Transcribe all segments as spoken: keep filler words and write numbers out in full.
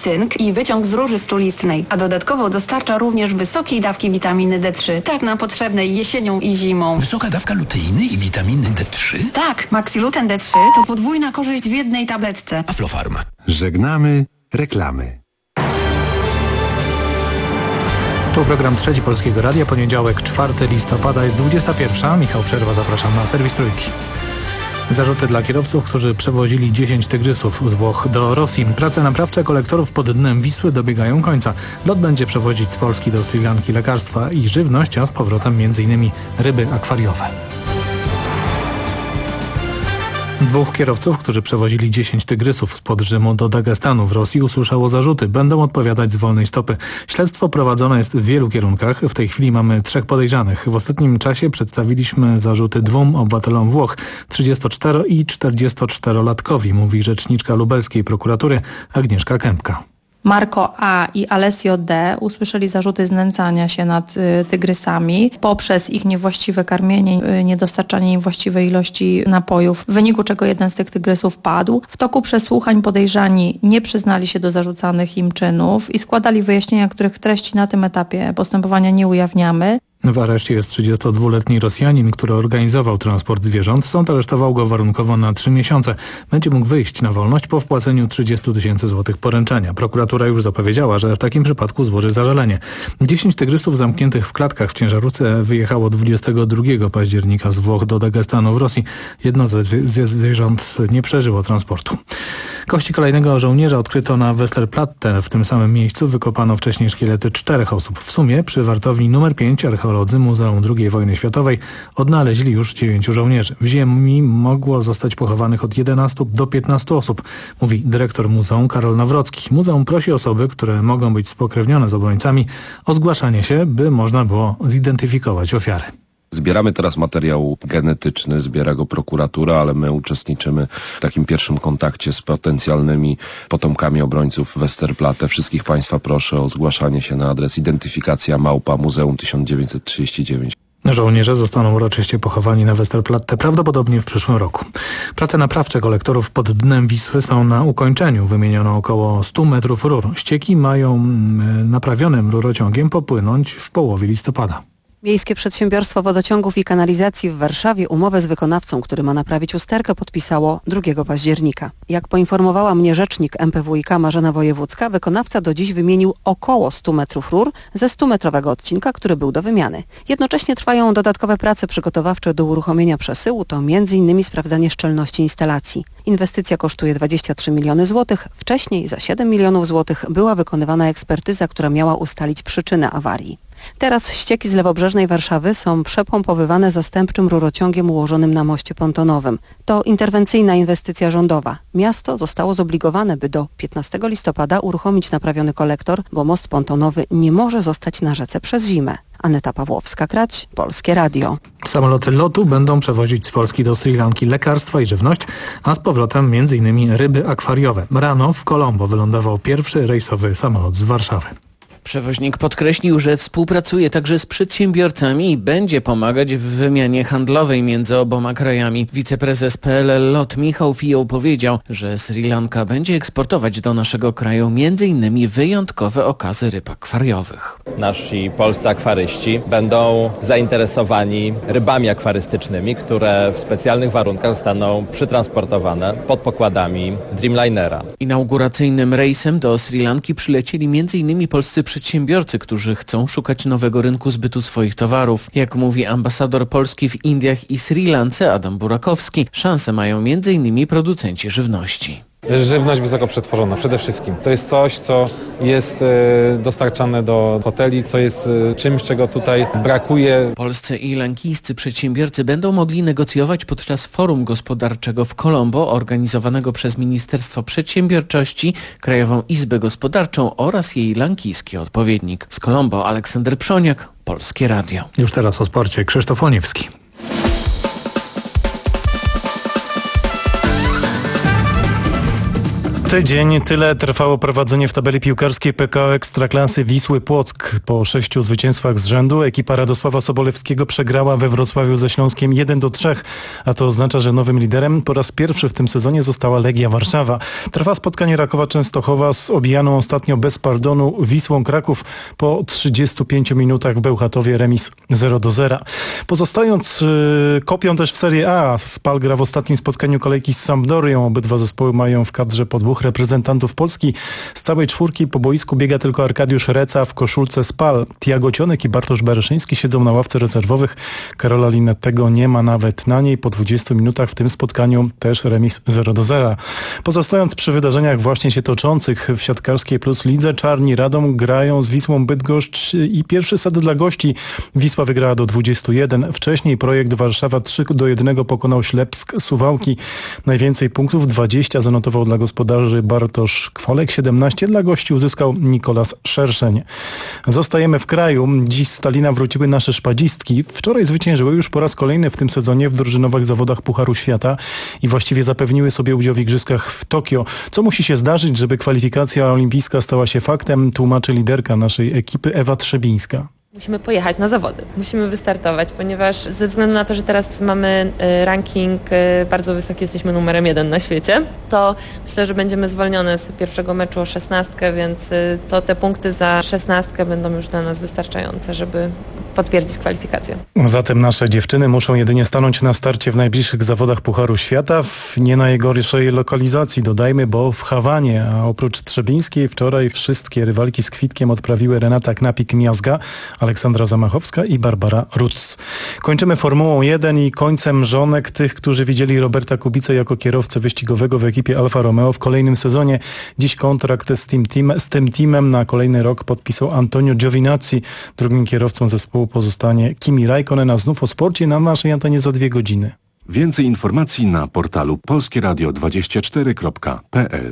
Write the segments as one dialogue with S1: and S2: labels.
S1: cynk i wyciąg z róży strulistnej, a dodatkowo dostarcza również wysokiej dawki witaminy D trzy, tak nam potrzebnej jesienią i zimą.
S2: Wysoka dawka luteiny i witaminy D trzy?
S1: Tak, Maxiluten D trzy to podwójna korzyść w jednej tabletce.
S2: Aflofarm.
S3: Żegnamy reklamy.
S4: To program Trzeci Polskiego Radia, poniedziałek czwartego listopada, jest dwudziesta pierwsza. Michał Przerwa, zapraszam na serwis Trójki. Zarzuty dla kierowców, którzy przewozili dziesięć tygrysów z Włoch do Rosji. Prace naprawcze kolektorów pod dnem Wisły dobiegają końca. Lot będzie przewozić z Polski do Sri Lanki lekarstwa i żywność, a z powrotem m.in. ryby akwariowe. Dwóch kierowców, którzy przewozili dziesięć tygrysów spod Rzymu do Dagestanu w Rosji, usłyszało zarzuty. Będą odpowiadać z wolnej stopy. Śledztwo prowadzone jest w wielu kierunkach. W tej chwili mamy trzech podejrzanych. W ostatnim czasie przedstawiliśmy zarzuty dwóm obywatelom Włoch, trzydziestocztero- i czterdziestoczterolatkowi, mówi rzeczniczka lubelskiej prokuratury Agnieszka Kępka.
S5: Marco A. i Alessio D. usłyszeli zarzuty znęcania się nad y, tygrysami poprzez ich niewłaściwe karmienie, y, niedostarczanie im właściwej ilości napojów, w wyniku czego jeden z tych tygrysów padł. W toku przesłuchań podejrzani nie przyznali się do zarzucanych im czynów i składali wyjaśnienia, których treści na tym etapie postępowania nie ujawniamy.
S4: W areszcie jest trzydziestodwuletni Rosjanin, który organizował transport zwierząt. Sąd aresztował go warunkowo na trzy miesiące. Będzie mógł wyjść na wolność po wpłaceniu trzydziestu tysięcy złotych poręczenia. Prokuratura już zapowiedziała, że w takim przypadku złoży zażalenie. Dziesięć tygrysów zamkniętych w klatkach w ciężarówce wyjechało dwudziestego drugiego października z Włoch do Dagestanu w Rosji. Jedno ze zwierząt nie przeżyło transportu. Kości kolejnego żołnierza odkryto na Westerplatte. W tym samym miejscu wykopano wcześniej szkielety czterech osób. W sumie przy wartowni numer pięć archeolodzy Muzeum drugiej Wojny Światowej odnaleźli już dziewięciu żołnierzy. W ziemi mogło zostać pochowanych od jedenastu do piętnastu osób, mówi dyrektor muzeum Karol Nawrocki. Muzeum prosi osoby, które mogą być spokrewnione z obrońcami, o zgłaszanie się, by można było zidentyfikować ofiary.
S6: Zbieramy teraz materiał genetyczny, zbiera go prokuratura, ale my uczestniczymy w takim pierwszym kontakcie z potencjalnymi potomkami obrońców Westerplatte. Wszystkich Państwa proszę o zgłaszanie się na adres identyfikacja małpa muzeum tysiąc dziewięćset trzydzieści dziewięć.
S4: Żołnierze zostaną uroczyście pochowani na Westerplatte prawdopodobnie w przyszłym roku. Prace naprawcze kolektorów pod dnem Wisły są na ukończeniu. Wymieniono około stu metrów rur. Ścieki mają naprawionym rurociągiem popłynąć w połowie listopada.
S7: Miejskie Przedsiębiorstwo Wodociągów i Kanalizacji w Warszawie umowę z wykonawcą, który ma naprawić usterkę, podpisało drugiego października. Jak poinformowała mnie rzecznik M P W i K Marzena Wojewódzka, wykonawca do dziś wymienił około stu metrów rur ze stumetrowego odcinka, który był do wymiany. Jednocześnie trwają dodatkowe prace przygotowawcze do uruchomienia przesyłu, to między innymi sprawdzanie szczelności instalacji. Inwestycja kosztuje dwadzieścia trzy miliony złotych. Wcześniej za siedem milionów złotych była wykonywana ekspertyza, która miała ustalić przyczynę awarii. Teraz ścieki z lewobrzeżnej Warszawy są przepompowywane zastępczym rurociągiem ułożonym na moście pontonowym. To interwencyjna inwestycja rządowa. Miasto zostało zobligowane, by do piętnastego listopada uruchomić naprawiony kolektor, bo most pontonowy nie może zostać na rzece przez zimę. Aneta Pawłowska-Krać, Polskie Radio.
S4: Samoloty lotu będą przewozić z Polski do Sri Lanki lekarstwa i żywność, a z powrotem między innymi ryby akwariowe. Rano w Colombo wylądował pierwszy rejsowy samolot z Warszawy.
S8: Przewoźnik podkreślił, że współpracuje także z przedsiębiorcami i będzie pomagać w wymianie handlowej między oboma krajami. Wiceprezes P L L Lot Michał Fioł powiedział, że Sri Lanka będzie eksportować do naszego kraju między innymi wyjątkowe okazy ryb akwariowych.
S9: Nasi polscy akwaryści będą zainteresowani rybami akwarystycznymi, które w specjalnych warunkach zostaną przytransportowane pod pokładami Dreamlinera.
S8: Inauguracyjnym rejsem do Sri Lanki przylecieli między innymi polscy przedsiębiorcy, którzy chcą szukać nowego rynku zbytu swoich towarów. Jak mówi ambasador Polski w Indiach i Sri Lance Adam Burakowski, szanse mają między innymi producenci żywności.
S10: Żywność wysoko przetworzona przede wszystkim. To jest coś, co jest e, dostarczane do hoteli, co jest e, czymś, czego tutaj brakuje.
S8: Polscy i lankijscy przedsiębiorcy będą mogli negocjować podczas forum gospodarczego w Colombo organizowanego przez Ministerstwo Przedsiębiorczości, Krajową Izbę Gospodarczą oraz jej lankijski odpowiednik. Z Colombo Aleksander Przoniak, Polskie Radio.
S4: Już teraz o sporcie. Krzysztof Łoniewski.
S11: Tydzień, tyle trwało prowadzenie w tabeli piłkarskiej P K O Ekstraklasy Wisły Płock. Po sześciu zwycięstwach z rzędu ekipa Radosława Sobolewskiego przegrała we Wrocławiu ze Śląskiem jeden do trzech, a to oznacza, że nowym liderem po raz pierwszy w tym sezonie została Legia Warszawa. Trwa spotkanie Rakowa Częstochowa z obijaną ostatnio bez pardonu Wisłą Kraków. Po trzydziestu pięciu minutach w Bełchatowie remis zero do zera. Pozostając yy, kopią też w Serie A, Spal gra w ostatnim spotkaniu kolejki z Sampdorią. Obydwa zespoły mają w kadrze po dwóch reprezentantów Polski. Z całej czwórki po boisku biega tylko Arkadiusz Reca w koszulce Spal. Tiago Cionek i Bartosz Bereszyński siedzą na ławce rezerwowych. Karola Linettego nie ma nawet na niej. Po dwudziestu minutach w tym spotkaniu też remis zero do zera. Pozostając przy wydarzeniach właśnie się toczących w siatkarskiej plus lidze, Czarni Radom grają z Wisłą Bydgoszcz i pierwszy set dla gości. Wisła wygrała do dwudziestu jeden. Wcześniej projekt Warszawa trzy do jednego pokonał Ślepsk Suwałki. Najwięcej punktów, dwadzieścia, zanotował dla gospodarzy Bartosz Kwolek, siedemnaście dla gości uzyskał Nikolas Szerszeń. Zostajemy w kraju. Dziś z Stalina wróciły nasze szpadzistki. Wczoraj zwyciężyły już po raz kolejny w tym sezonie w drużynowych zawodach Pucharu Świata i właściwie zapewniły sobie udział w igrzyskach w Tokio. Co musi się zdarzyć, żeby kwalifikacja olimpijska stała się faktem, tłumaczy liderka naszej ekipy Ewa Trzebińska.
S12: Musimy pojechać na zawody, musimy wystartować, ponieważ ze względu na to, że teraz mamy ranking bardzo wysoki, jesteśmy numerem jeden na świecie, to myślę, że będziemy zwolnione z pierwszego meczu o szesnastkę, więc to te punkty za szesnastkę będą już dla nas wystarczające, żeby potwierdzić kwalifikację.
S11: Zatem nasze dziewczyny muszą jedynie stanąć na starcie w najbliższych zawodach Pucharu Świata w nie najgorszej lokalizacji, dodajmy, bo w Hawanie, a oprócz Trzebińskiej wczoraj wszystkie rywalki z kwitkiem odprawiły Renata Knapik-Miazga, Aleksandra Zamachowska i Barbara Rutz. Kończymy Formułą jeden i końcem żonek tych, którzy widzieli Roberta Kubicę jako kierowcę wyścigowego w ekipie Alfa Romeo w kolejnym sezonie. Dziś kontrakt z tym, team, z tym teamem na kolejny rok podpisał Antonio Giovinazzi. Drugim kierowcą zespołu pozostanie Kimi Räikkönen, a znów o sporcie na naszej antenie za dwie godziny.
S3: Więcej informacji na portalu polskie radio dwadzieścia cztery kropka p l.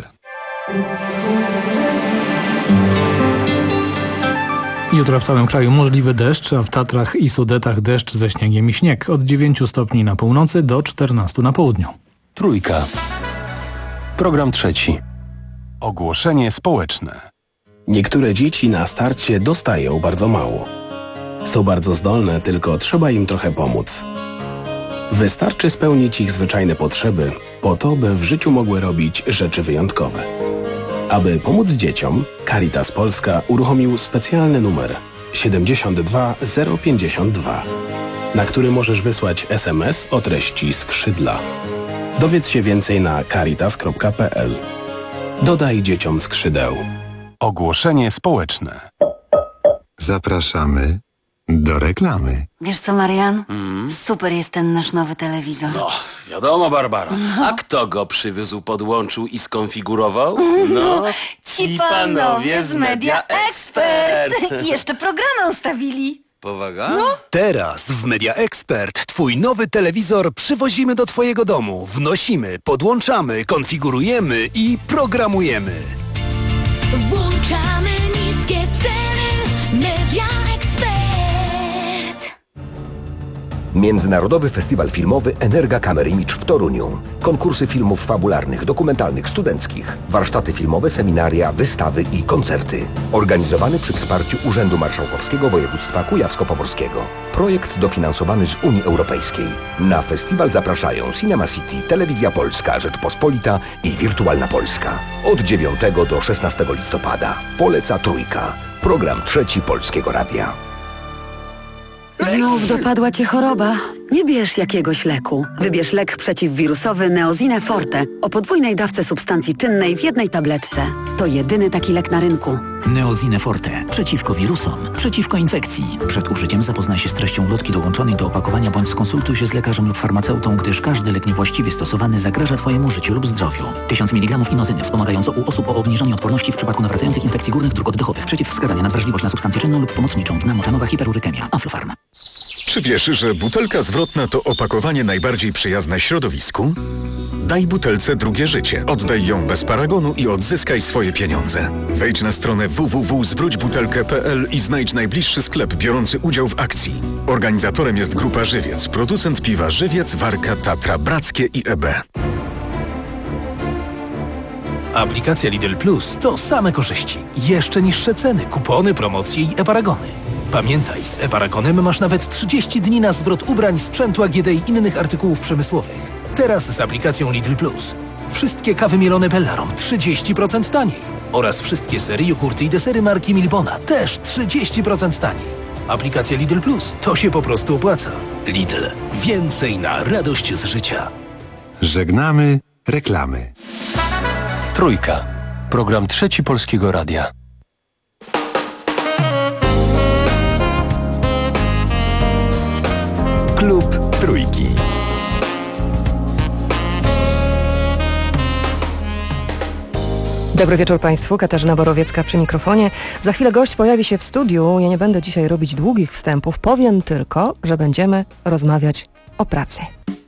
S4: Jutro w całym kraju możliwy deszcz, a w Tatrach i Sudetach deszcz ze śniegiem i śnieg. Od dziewięciu stopni na północy do czternastu na południu.
S2: Trójka. Program trzeci.
S3: Ogłoszenie społeczne.
S13: Niektóre dzieci na starcie dostają bardzo mało. Są bardzo zdolne, tylko trzeba im trochę pomóc. Wystarczy spełnić ich zwyczajne potrzeby, po to, by w życiu mogły robić rzeczy wyjątkowe. Aby pomóc dzieciom, Caritas Polska uruchomił specjalny numer siedemdziesiąt dwa zero pięćdziesiąt dwa, na który możesz wysłać es em es o treści skrzydła. Dowiedz się więcej na caritas kropka p l. Dodaj dzieciom skrzydeł.
S3: Ogłoszenie społeczne. Zapraszamy do reklamy.
S14: Wiesz co, Marian? Mm. Super jest ten nasz nowy telewizor.
S15: No, wiadomo, Barbara.
S14: No.
S15: A kto go przywiózł, podłączył i skonfigurował? No,
S14: ci panowie z Media Expert. I jeszcze programy ustawili.
S15: Powaga?
S14: No.
S2: Teraz w Media Expert twój nowy telewizor przywozimy do twojego domu. Wnosimy, podłączamy, konfigurujemy i programujemy.
S16: Włączamy niskie ceny. Media Expert.
S17: Międzynarodowy Festiwal Filmowy Energa Camera Image w Toruniu. Konkursy filmów fabularnych, dokumentalnych, studenckich. Warsztaty filmowe, seminaria, wystawy i koncerty. Organizowany przy wsparciu Urzędu Marszałkowskiego Województwa Kujawsko-Pomorskiego. Projekt dofinansowany z Unii Europejskiej. Na festiwal zapraszają Cinema City, Telewizja Polska, Rzeczpospolita i Wirtualna Polska. Od dziewiątego do szesnastego listopada. Poleca Trójka. Program trzeci Polskiego Radia.
S18: Znów dopadła cię choroba? Nie bierz jakiegoś leku. Wybierz lek przeciwwirusowy Neozine Forte o podwójnej dawce substancji czynnej w jednej tabletce. To jedyny taki lek na rynku.
S2: Neozine Forte. Przeciwko wirusom. Przeciwko infekcji. Przed użyciem zapoznaj się z treścią ulotki dołączonej do opakowania bądź skonsultuj się z lekarzem lub farmaceutą, gdyż każdy lek niewłaściwie stosowany zagraża twojemu życiu lub zdrowiu. tysiąc miligramów inozyny wspomagająco u osób o obniżeniu odporności w przypadku nawracających infekcji górnych dróg oddechowych. Przeciwwskazania na wrażliwość na substancję czynną lub pomocniczą. Dna moczanowa hiperurykemia. Aflofarm.
S19: Czy wiesz, że butelka zwrotna to opakowanie najbardziej przyjazne środowisku? Daj butelce drugie życie. Oddaj ją bez paragonu i odzyskaj swoje pieniądze. Wejdź na stronę w w w kropka zwróć butelkę kropka p l i znajdź najbliższy sklep biorący udział w akcji. Organizatorem jest Grupa Żywiec, producent piwa Żywiec, Warka, Tatra, Brackie i E B.
S20: Aplikacja Lidl Plus to same korzyści. Jeszcze niższe ceny, kupony, promocje i e-paragony. Pamiętaj, z e-paragonem masz nawet trzydzieści dni na zwrot ubrań, sprzętu A G D i innych artykułów przemysłowych. Teraz z aplikacją Lidl Plus. Wszystkie kawy mielone Bellarom trzydzieści procent taniej. Oraz wszystkie sery, jogurty i desery marki Milbona też trzydzieści procent taniej. Aplikacja Lidl Plus to się po prostu opłaca. Lidl. Więcej na radość z życia.
S3: Żegnamy reklamy.
S21: Trójka. Program Trzeci Polskiego Radia.
S22: Klub Trójki.
S23: Dobry wieczór Państwu, Katarzyna Borowiecka przy mikrofonie. Za chwilę gość pojawi się w studiu. Ja nie będę dzisiaj robić długich wstępów. Powiem tylko, że będziemy rozmawiać o pracy.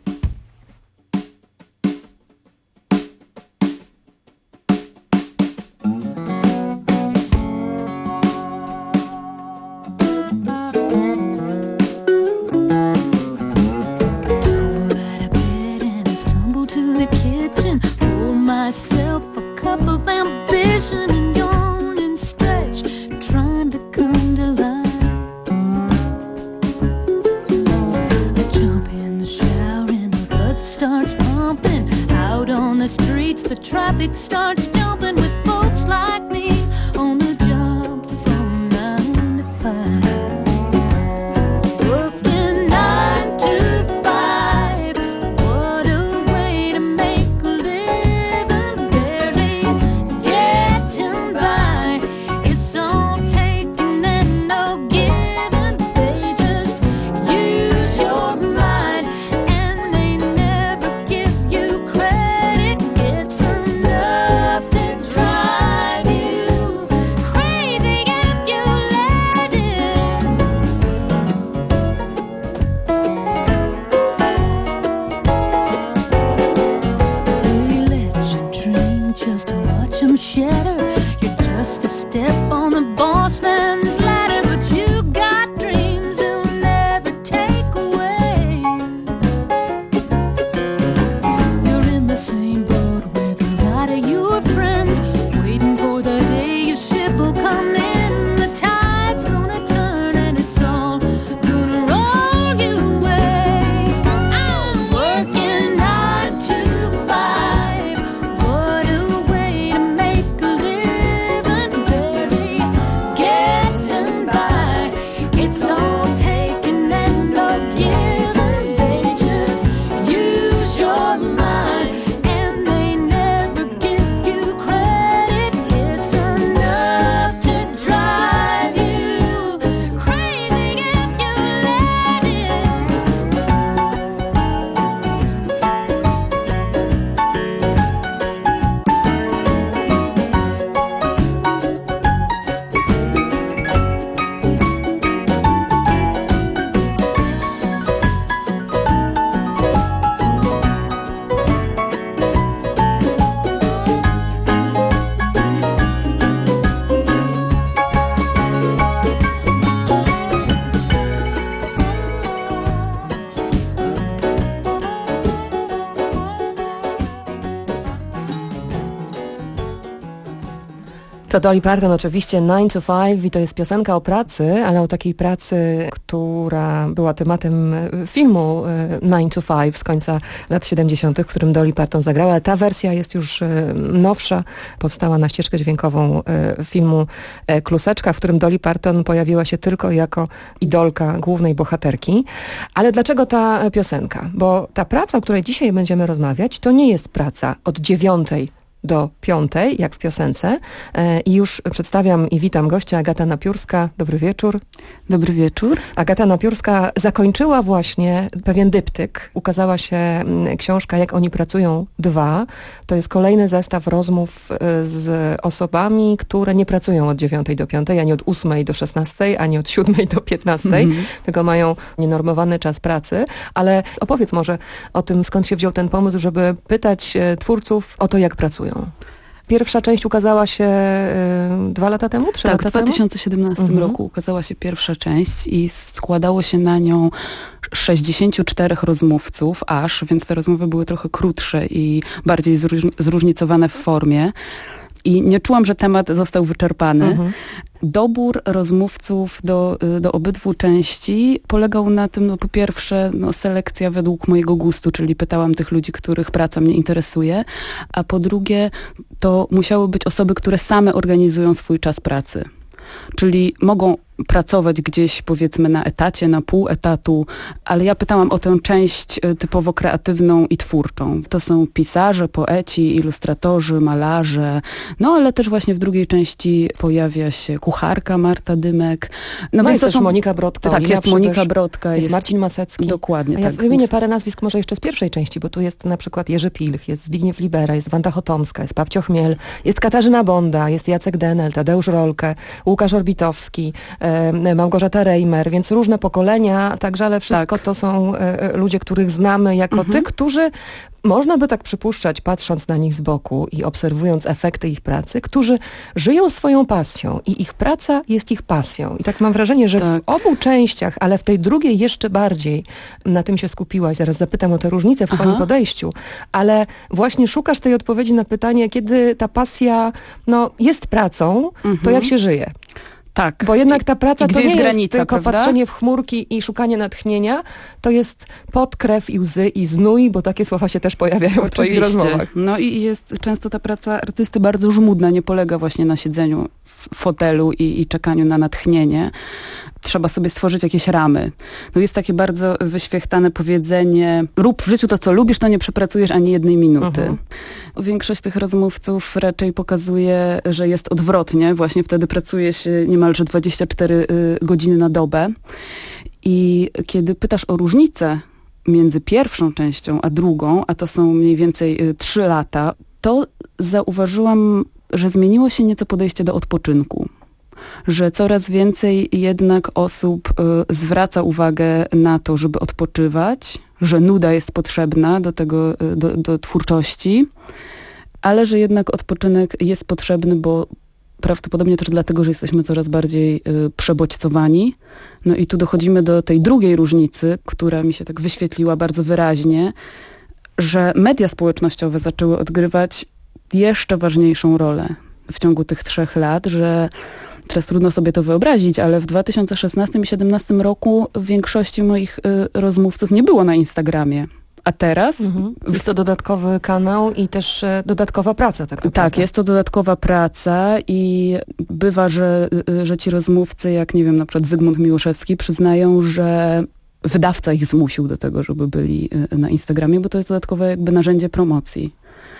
S23: To Dolly Parton oczywiście nine to five i to jest piosenka o pracy, ale o takiej pracy, która była tematem filmu nine to five z końca lat siedemdziesiątych, w którym Dolly Parton zagrała, ale ta wersja jest już nowsza, powstała na ścieżkę dźwiękową filmu Kluseczka, w którym Dolly Parton pojawiła się tylko jako idolka głównej bohaterki. Ale dlaczego ta piosenka? Bo ta praca, o której dzisiaj będziemy rozmawiać, to nie jest praca od dziewiątej do piątej, jak w piosence. I już przedstawiam i witam gościa, Agata Napiórska. Dobry wieczór.
S24: Dobry wieczór.
S23: Agata Napiórska zakończyła właśnie pewien dyptyk. Ukazała się książka Jak oni pracują dwa. To jest kolejny zestaw rozmów z osobami, które nie pracują od dziewiątej do piątej, ani od ósmej do szesnastej, ani od siódmej do piętnastej, mm-hmm. tylko mają nienormowany czas pracy. Ale opowiedz może o tym, skąd się wziął ten pomysł, żeby pytać twórców o to, jak pracują. Pierwsza część ukazała się y, dwa lata temu, trzy
S1: tak,
S23: lata
S1: temu? Tak, w dwa tysiące siedemnastym
S23: mhm.
S1: roku ukazała się pierwsza część i składało się na nią sześćdziesięciu czterech rozmówców aż, więc te rozmowy były trochę krótsze i bardziej zróż- zróżnicowane w formie. I nie czułam, że temat został wyczerpany. Mhm. Dobór rozmówców do, do obydwu części polegał na tym, no po pierwsze, no selekcja według mojego gustu, czyli pytałam tych ludzi, których praca mnie interesuje, a po drugie, to musiały być osoby, które same organizują swój czas pracy. Czyli mogą pracować gdzieś, powiedzmy, na etacie, na pół etatu, ale ja pytałam o tę część typowo kreatywną i twórczą. To są pisarze, poeci, ilustratorzy, malarze, no ale też właśnie w drugiej części pojawia się kucharka Marta Dymek.
S23: No, no
S1: więc
S23: jest też
S1: są...
S23: Monika Brodka.
S1: Tak, jest Monika Brodka.
S23: Jest,
S1: jest
S23: Marcin Masecki.
S1: Dokładnie,
S23: A ja
S1: tak.
S23: wymienię parę nazwisk może jeszcze z pierwszej części, bo tu jest na przykład Jerzy Pilch, jest Zbigniew Libera, jest Wanda Chotomska, jest Babcio Chmiel, jest Katarzyna Bonda, jest Jacek Denel, Tadeusz Rolke, Łukasz Orbitowski, e, Małgorzata Reimer, więc różne pokolenia, także, ale wszystko tak. to są e, ludzie, których znamy jako mhm. tych, którzy można by tak przypuszczać, patrząc na nich z boku i obserwując efekty ich pracy, którzy żyją swoją pasją i ich praca jest ich pasją. I tak mam wrażenie, że tak. w obu częściach, ale w tej drugiej jeszcze bardziej na tym się skupiłaś. Zaraz zapytam o te różnice w Aha. twoim podejściu. Ale właśnie szukasz tej odpowiedzi na pytanie, kiedy ta pasja no, jest pracą, mhm. to jak się żyje?
S1: Tak.
S23: Bo jednak ta praca to nie jest
S1: granica,
S23: tylko
S1: prawda?
S23: patrzenie w chmurki i szukanie natchnienia, to jest pot, krew i łzy i znój, bo takie słowa się też pojawiają Oczywiście. w twoich rozmowach.
S1: No i jest często ta praca artysty bardzo żmudna, nie polega właśnie na siedzeniu w fotelu i, i czekaniu na natchnienie. Trzeba sobie stworzyć jakieś ramy. No jest takie bardzo wyświechtane powiedzenie: rób w życiu to, co lubisz, to nie przepracujesz ani jednej minuty. Uh-huh. Większość tych rozmówców raczej pokazuje, że jest odwrotnie. Właśnie wtedy pracuje się niemalże dwadzieścia cztery godziny na dobę. I kiedy pytasz o różnicę między pierwszą częścią a drugą, a to są mniej więcej trzy lata, to zauważyłam, że zmieniło się nieco podejście do odpoczynku. Że coraz więcej jednak osób y, zwraca uwagę na to, żeby odpoczywać, że nuda jest potrzebna do tego, y, do, do twórczości, ale że jednak odpoczynek jest potrzebny, bo prawdopodobnie też dlatego, że jesteśmy coraz bardziej y, przebodźcowani. No i tu dochodzimy do tej drugiej różnicy, która mi się tak wyświetliła bardzo wyraźnie, że media społecznościowe zaczęły odgrywać jeszcze ważniejszą rolę w ciągu tych trzech lat, że teraz trudno sobie to wyobrazić, ale w dwa tysiące szesnastym i dwa tysiące siedemnastym roku w większości moich y, rozmówców nie było na Instagramie. A teraz?
S23: Mhm. Jest to dodatkowy kanał i też e, dodatkowa praca, tak naprawdę.
S1: Tak, jest to dodatkowa praca i bywa, że, że ci rozmówcy, jak nie wiem, na przykład Zygmunt Miłoszewski, przyznają, że wydawca ich zmusił do tego, żeby byli na Instagramie, bo to jest dodatkowe jakby narzędzie promocji.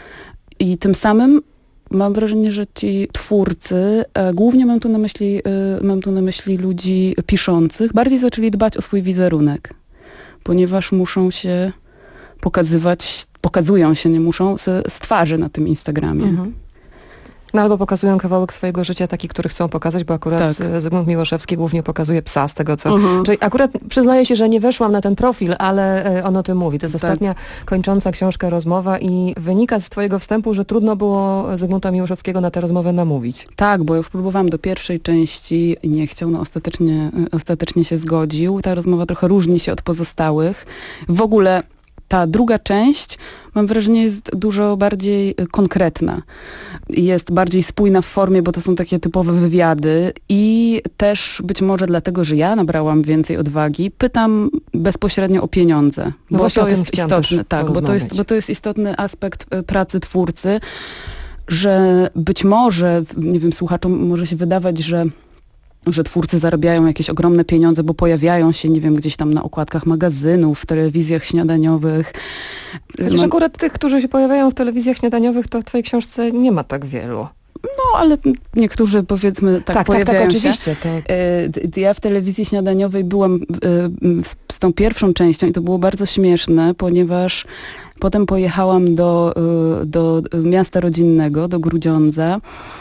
S1: I tym samym mam wrażenie, że ci twórcy, głównie mam tu na myśli, mam tu na myśli ludzi piszących, bardziej zaczęli dbać o swój wizerunek, ponieważ muszą się pokazywać, pokazują się, nie muszą, z, z twarzy na tym Instagramie.
S23: Mhm. No albo pokazują kawałek swojego życia, taki, który chcą pokazać, bo akurat tak. Zygmunt Miłoszewski głównie pokazuje psa z tego, co... Mhm. Czyli akurat przyznaję się, że nie weszłam na ten profil, ale on o tym mówi. To jest tak. ostatnia kończąca książka rozmowa i wynika z twojego wstępu, że trudno było Zygmunta Miłoszewskiego na tę rozmowę namówić.
S1: Tak, bo już próbowałam do pierwszej części, nie chciał, no ostatecznie, ostatecznie się zgodził. Ta rozmowa trochę różni się od pozostałych. W ogóle ta druga część, mam wrażenie, jest dużo bardziej konkretna. Jest bardziej spójna w formie, bo to są takie typowe wywiady i też być może dlatego, że ja nabrałam więcej odwagi, pytam bezpośrednio o pieniądze.
S23: No
S1: bo to
S23: jest
S1: istotny, tak, bo to jest, bo to jest istotny aspekt pracy twórcy, że być może, nie wiem, słuchaczom może się wydawać, że że twórcy zarabiają jakieś ogromne pieniądze, bo pojawiają się, nie wiem, gdzieś tam na okładkach magazynów, w telewizjach śniadaniowych.
S23: Chociaż akurat tych, którzy się pojawiają w telewizjach śniadaniowych, to w twojej książce nie ma tak wielu.
S1: No, ale niektórzy, powiedzmy, tak, tak pojawiają
S23: tak, tak,
S1: się.
S23: oczywiście. Tak.
S1: Ja w telewizji śniadaniowej byłam z tą pierwszą częścią i to było bardzo śmieszne, ponieważ Potem pojechałam do, do miasta rodzinnego, do Grudziądza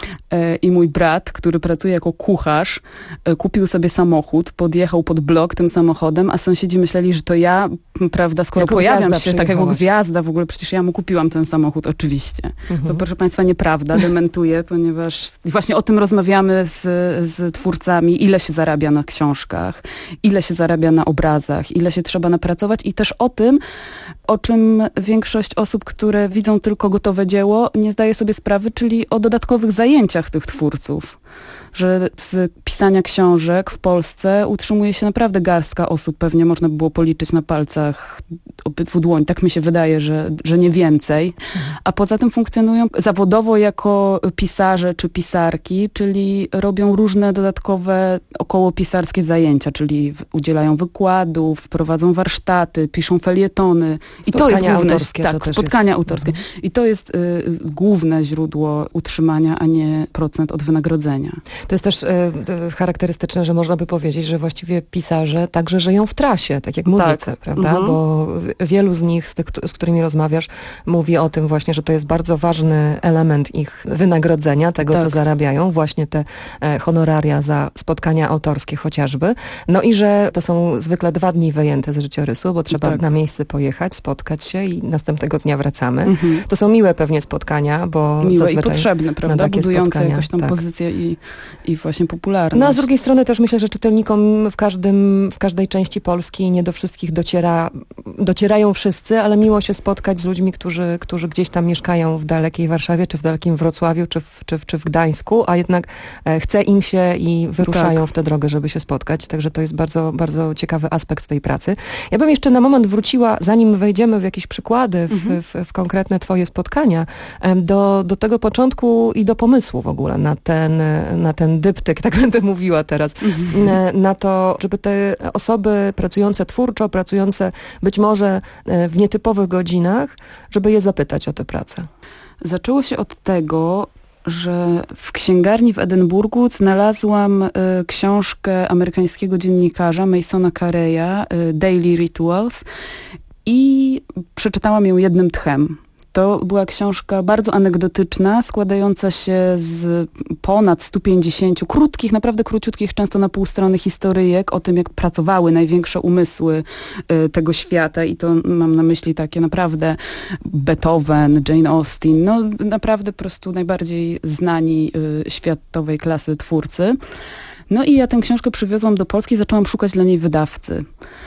S1: i mój brat, który pracuje jako kucharz, kupił sobie samochód, podjechał pod blok tym samochodem, a sąsiedzi myśleli, że to ja, prawda, skoro
S23: jako
S1: pojawiam się tak jako gwiazda, w ogóle przecież ja mu kupiłam ten samochód, oczywiście.
S23: Mhm.
S1: To, proszę Państwa, nieprawda, dementuję, ponieważ właśnie o tym rozmawiamy z, z twórcami, ile się zarabia na książkach, ile się zarabia na obrazach, ile się trzeba napracować i też o tym, o czym większość osób, które widzą tylko gotowe dzieło, nie zdaje sobie sprawy, czyli o dodatkowych zajęciach tych twórców. Że z pisania książek w Polsce utrzymuje się naprawdę garstka osób. Pewnie można by było policzyć na palcach obydwu dłoń. Tak mi się wydaje, że, że nie więcej. A poza tym funkcjonują zawodowo jako pisarze czy pisarki, czyli robią różne dodatkowe okołopisarskie zajęcia, czyli udzielają wykładów, prowadzą warsztaty, piszą felietony. I to jest główne,
S23: autorskie.
S1: Tak,
S23: to
S1: spotkania
S23: jest.
S1: autorskie. I to jest y, główne źródło utrzymania, a nie procent od wynagrodzenia.
S23: To jest też y, y, charakterystyczne, że można by powiedzieć, że właściwie pisarze także żyją w trasie, tak jak muzycy,
S1: Tak.
S23: prawda?
S1: Mhm.
S23: Bo wielu z nich, z tych, z którymi rozmawiasz, mówi o tym właśnie, że to jest bardzo ważny element ich wynagrodzenia, tego,
S1: Tak.
S23: co zarabiają, właśnie te e, honoraria za spotkania autorskie chociażby. No i że to są zwykle dwa dni wyjęte z życiorysu, bo trzeba
S1: Tak.
S23: na miejsce pojechać, spotkać się i następnego dnia wracamy.
S1: Mhm.
S23: To są miłe pewnie spotkania, bo
S1: Miłe i
S23: zazwyczaj
S1: potrzebne,
S23: na
S1: prawda?
S23: takie
S1: Budujące
S23: spotkania,
S1: jakąś tam
S23: tak.
S1: pozycję i, i właśnie popularność.
S23: No a z drugiej strony też myślę, że czytelnikom w każdym, w każdej części Polski nie do wszystkich dociera, docierają wszyscy, ale miło się spotkać z ludźmi, którzy, którzy gdzieś tam mieszkają w dalekiej Warszawie, czy w dalekim Wrocławiu, czy w, czy w, czy w Gdańsku, a jednak e, chce im się i wyruszają
S1: Tak.
S23: w tę drogę, żeby się spotkać. Także to jest bardzo, bardzo ciekawy aspekt tej pracy. Ja bym jeszcze na moment wróciła, zanim wejdziemy w jakieś przykłady, w,
S1: Mhm.
S23: w, w konkretne twoje spotkania, em, do, do tego początku i do pomysłu w ogóle na ten, na ten dyptyk, tak będę mówiła teraz, na, na to, żeby te osoby pracujące twórczo, pracujące być może e, w nietypowych godzinach, żeby je zapytać o tę pracę.
S1: Zaczęło się od tego, że w księgarni w Edynburgu znalazłam y, książkę amerykańskiego dziennikarza Masona Careya, y, Daily Rituals, i przeczytałam ją jednym tchem. To była książka bardzo anegdotyczna, składająca się z ponad stu pięćdziesięciu krótkich, naprawdę króciutkich, często na pół strony historyjek o tym, jak pracowały największe umysły y, tego świata, i to mam na myśli takie naprawdę Beethoven, Jane Austen, no naprawdę po prostu najbardziej znani y, światowej klasy twórcy. No i ja tę książkę przywiozłam do Polski i zaczęłam szukać dla niej wydawcy.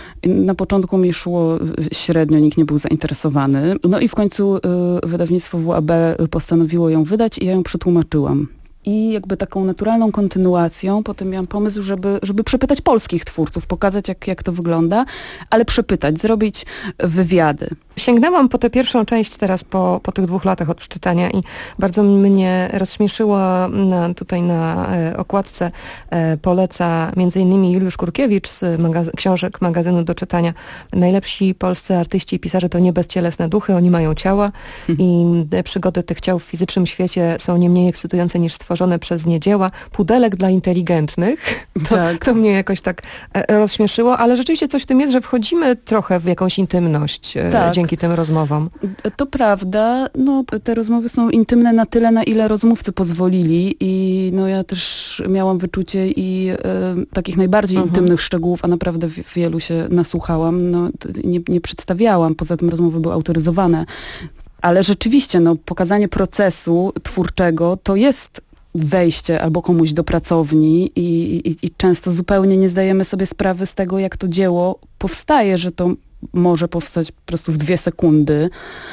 S1: Na początku mi szło średnio, nikt nie był zainteresowany. No i w końcu y, wydawnictwo W A B postanowiło ją wydać i ja ją przetłumaczyłam. I jakby taką naturalną kontynuacją potem miałam pomysł, żeby, żeby przepytać polskich twórców, pokazać jak, jak to wygląda, ale przepytać, zrobić wywiady.
S23: Sięgnęłam po tę pierwszą część teraz po, po tych dwóch latach od przeczytania i bardzo mnie rozśmieszyło na, tutaj na e, okładce e, poleca między innymi Juliusz Kurkiewicz z magaz- książek magazynu do czytania. Najlepsi polscy artyści i pisarze to nie bezcielesne duchy, oni mają ciała i e, przygody tych ciał w fizycznym świecie są nie mniej ekscytujące niż stworzone przez nie dzieła. Pudelek dla inteligentnych. To,
S1: Tak.
S23: to mnie jakoś tak e, rozśmieszyło, ale rzeczywiście coś w tym jest, że wchodzimy trochę w jakąś intymność e,
S1: Tak.
S23: dzięki tym rozmowom.
S1: To prawda. No, te rozmowy są intymne na tyle, na ile rozmówcy pozwolili, i no, ja też miałam wyczucie i e, takich najbardziej
S23: Mhm.
S1: intymnych szczegółów, a naprawdę w- wielu się nasłuchałam. No, t- nie, nie przedstawiałam, poza tym rozmowy były autoryzowane. Ale rzeczywiście, no, pokazanie procesu twórczego to jest wejście albo komuś do pracowni i, i, i często zupełnie nie zdajemy sobie sprawy z tego, jak to dzieło powstaje, że to może powstać po prostu w dwie sekundy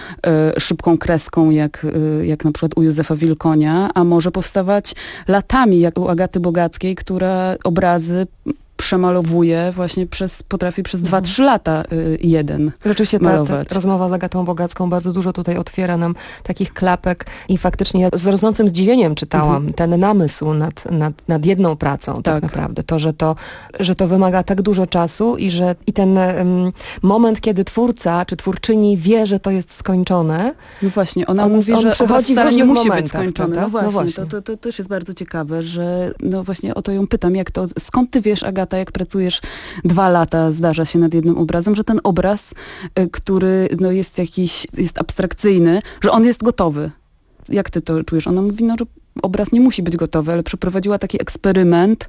S1: y, szybką kreską, jak, y, jak na przykład u Józefa Wilkonia, a może powstawać latami, jak u Agaty Bogackiej, która obrazy przemalowuje właśnie przez, potrafi przez dwa, trzy lata y, jeden
S23: Rzeczywiście ta, ta
S1: malować.
S23: rozmowa z Agatą Bogacką bardzo dużo tutaj otwiera nam takich klapek i faktycznie ja z rosnącym zdziwieniem czytałam
S1: Mhm.
S23: ten namysł nad, nad, nad jedną pracą tak,
S1: Tak.
S23: naprawdę. To że, to, że to wymaga tak dużo czasu i że i ten um, moment, kiedy twórca czy twórczyni wie, że to jest skończone.
S1: No właśnie, ona
S23: on,
S1: mówi,
S23: on
S1: że
S23: przychodzi
S1: obraz
S23: w
S1: wcale nie
S23: różnych
S1: musi być
S23: momentach,
S1: skończony.
S23: prawda?
S1: No właśnie,
S23: No właśnie.
S1: To, to, to też jest bardzo ciekawe, że no właśnie o to ją pytam, jak to, skąd ty wiesz, Agata, lata, jak pracujesz dwa lata, zdarza się nad jednym obrazem, że ten obraz, który no, jest jakiś, jest abstrakcyjny, że on jest gotowy. Jak ty to czujesz? Ona mówi, no, że obraz nie musi być gotowy, ale przeprowadziła taki eksperyment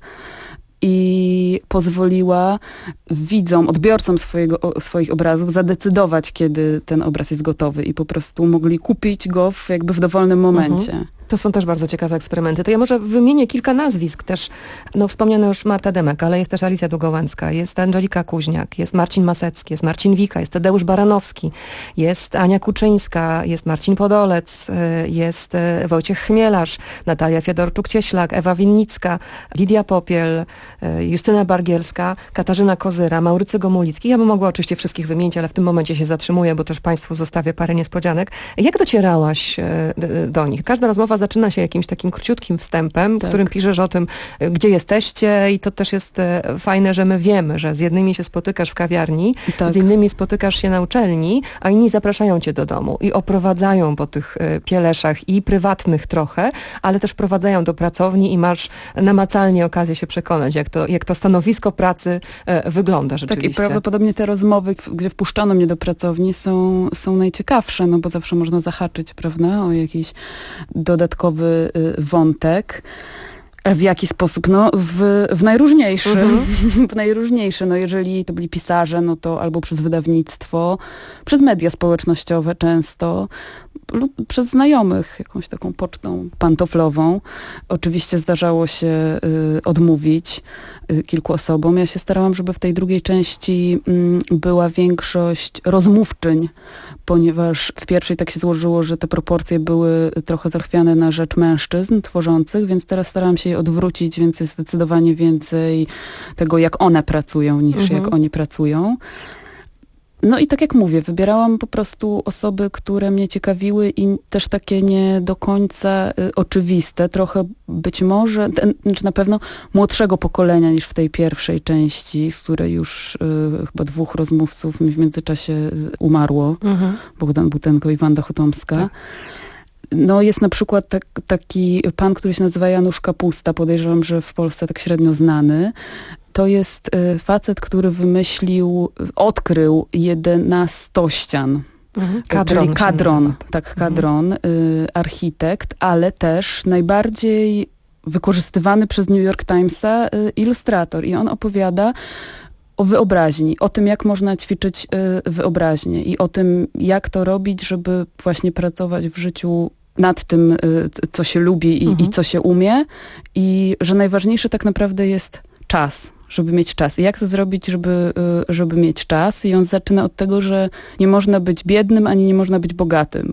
S1: i pozwoliła widzom, odbiorcom swojego, o, swoich obrazów zadecydować, kiedy ten obraz jest gotowy i po prostu mogli kupić go w, jakby w dowolnym momencie.
S23: Mhm. To są też bardzo ciekawe eksperymenty. To ja może wymienię kilka nazwisk też. No wspomniana już Marta Demek, ale jest też Alicja Długołęcka, jest Angelika Kuźniak, jest Marcin Masecki, jest Marcin Wika, jest Tadeusz Baranowski, jest Ania Kuczyńska, jest Marcin Podolec, jest Wojciech Chmielarz, Natalia Fiodorczuk-Cieślak, Ewa Winnicka, Lidia Popiel, Justyna Bargielska, Katarzyna Kozyra, Maurycy Gomulicki. Ja bym mogła oczywiście wszystkich wymienić, ale w tym momencie się zatrzymuję, bo też Państwu zostawię parę niespodzianek. Jak docierałaś do nich? Każda rozmowa zaczyna się jakimś takim króciutkim wstępem, tak. w którym piszesz o tym, gdzie jesteście i to też jest fajne, że my wiemy, że z jednymi się spotykasz w kawiarni, tak. z innymi spotykasz się na uczelni, a inni zapraszają cię do domu i oprowadzają po tych pieleszach i prywatnych trochę, ale też wprowadzają do pracowni i masz namacalnie okazję się przekonać, jak to, jak to stanowisko pracy wygląda rzeczywiście.
S1: Tak, i prawdopodobnie te rozmowy, gdzie wpuszczono mnie do pracowni, są, są najciekawsze, no bo zawsze można zahaczyć, prawda, o jakiś dodatkowy wątek. W jaki sposób? No, w, w najróżniejszy. Mm-hmm. w najróżniejszy. No, jeżeli to byli pisarze, no to albo przez wydawnictwo, przez media społecznościowe często, lub przez znajomych, jakąś taką pocztą pantoflową. Oczywiście zdarzało się y, odmówić y, kilku osobom. Ja się starałam, żeby w tej drugiej części y, była większość rozmówczyń, ponieważ w pierwszej tak się złożyło, że te proporcje były trochę zachwiane na rzecz mężczyzn tworzących, więc teraz starałam się je odwrócić, więc jest zdecydowanie więcej tego, jak one pracują, niż mhm. jak oni pracują. No i tak jak mówię, wybierałam po prostu osoby, które mnie ciekawiły i też takie nie do końca y, oczywiste, trochę być może, ten, znaczy na pewno młodszego pokolenia niż w tej pierwszej części, z której już y, chyba dwóch rozmówców mi w międzyczasie umarło, mhm. Bogdan Butenko i Wanda Chotomska. Tak. No jest na przykład tak, taki pan, który się nazywa Janusz Kapusta, podejrzewam, że w Polsce tak średnio znany. To jest facet, który wymyślił, odkrył jedenastościan. Mhm. Kadron. Czyli kadron, tak, kadron, mhm. y, architekt, ale też najbardziej wykorzystywany przez New York Timesa y, ilustrator. I on opowiada o wyobraźni, o tym, jak można ćwiczyć y, wyobraźnię i o tym, jak to robić, żeby właśnie pracować w życiu nad tym, y, co się lubi i, mhm. i co się umie. I że najważniejsze tak naprawdę jest czas. Żeby mieć czas. I jak to zrobić, żeby, żeby mieć czas? I on zaczyna od tego, że nie można być biednym, ani nie można być bogatym.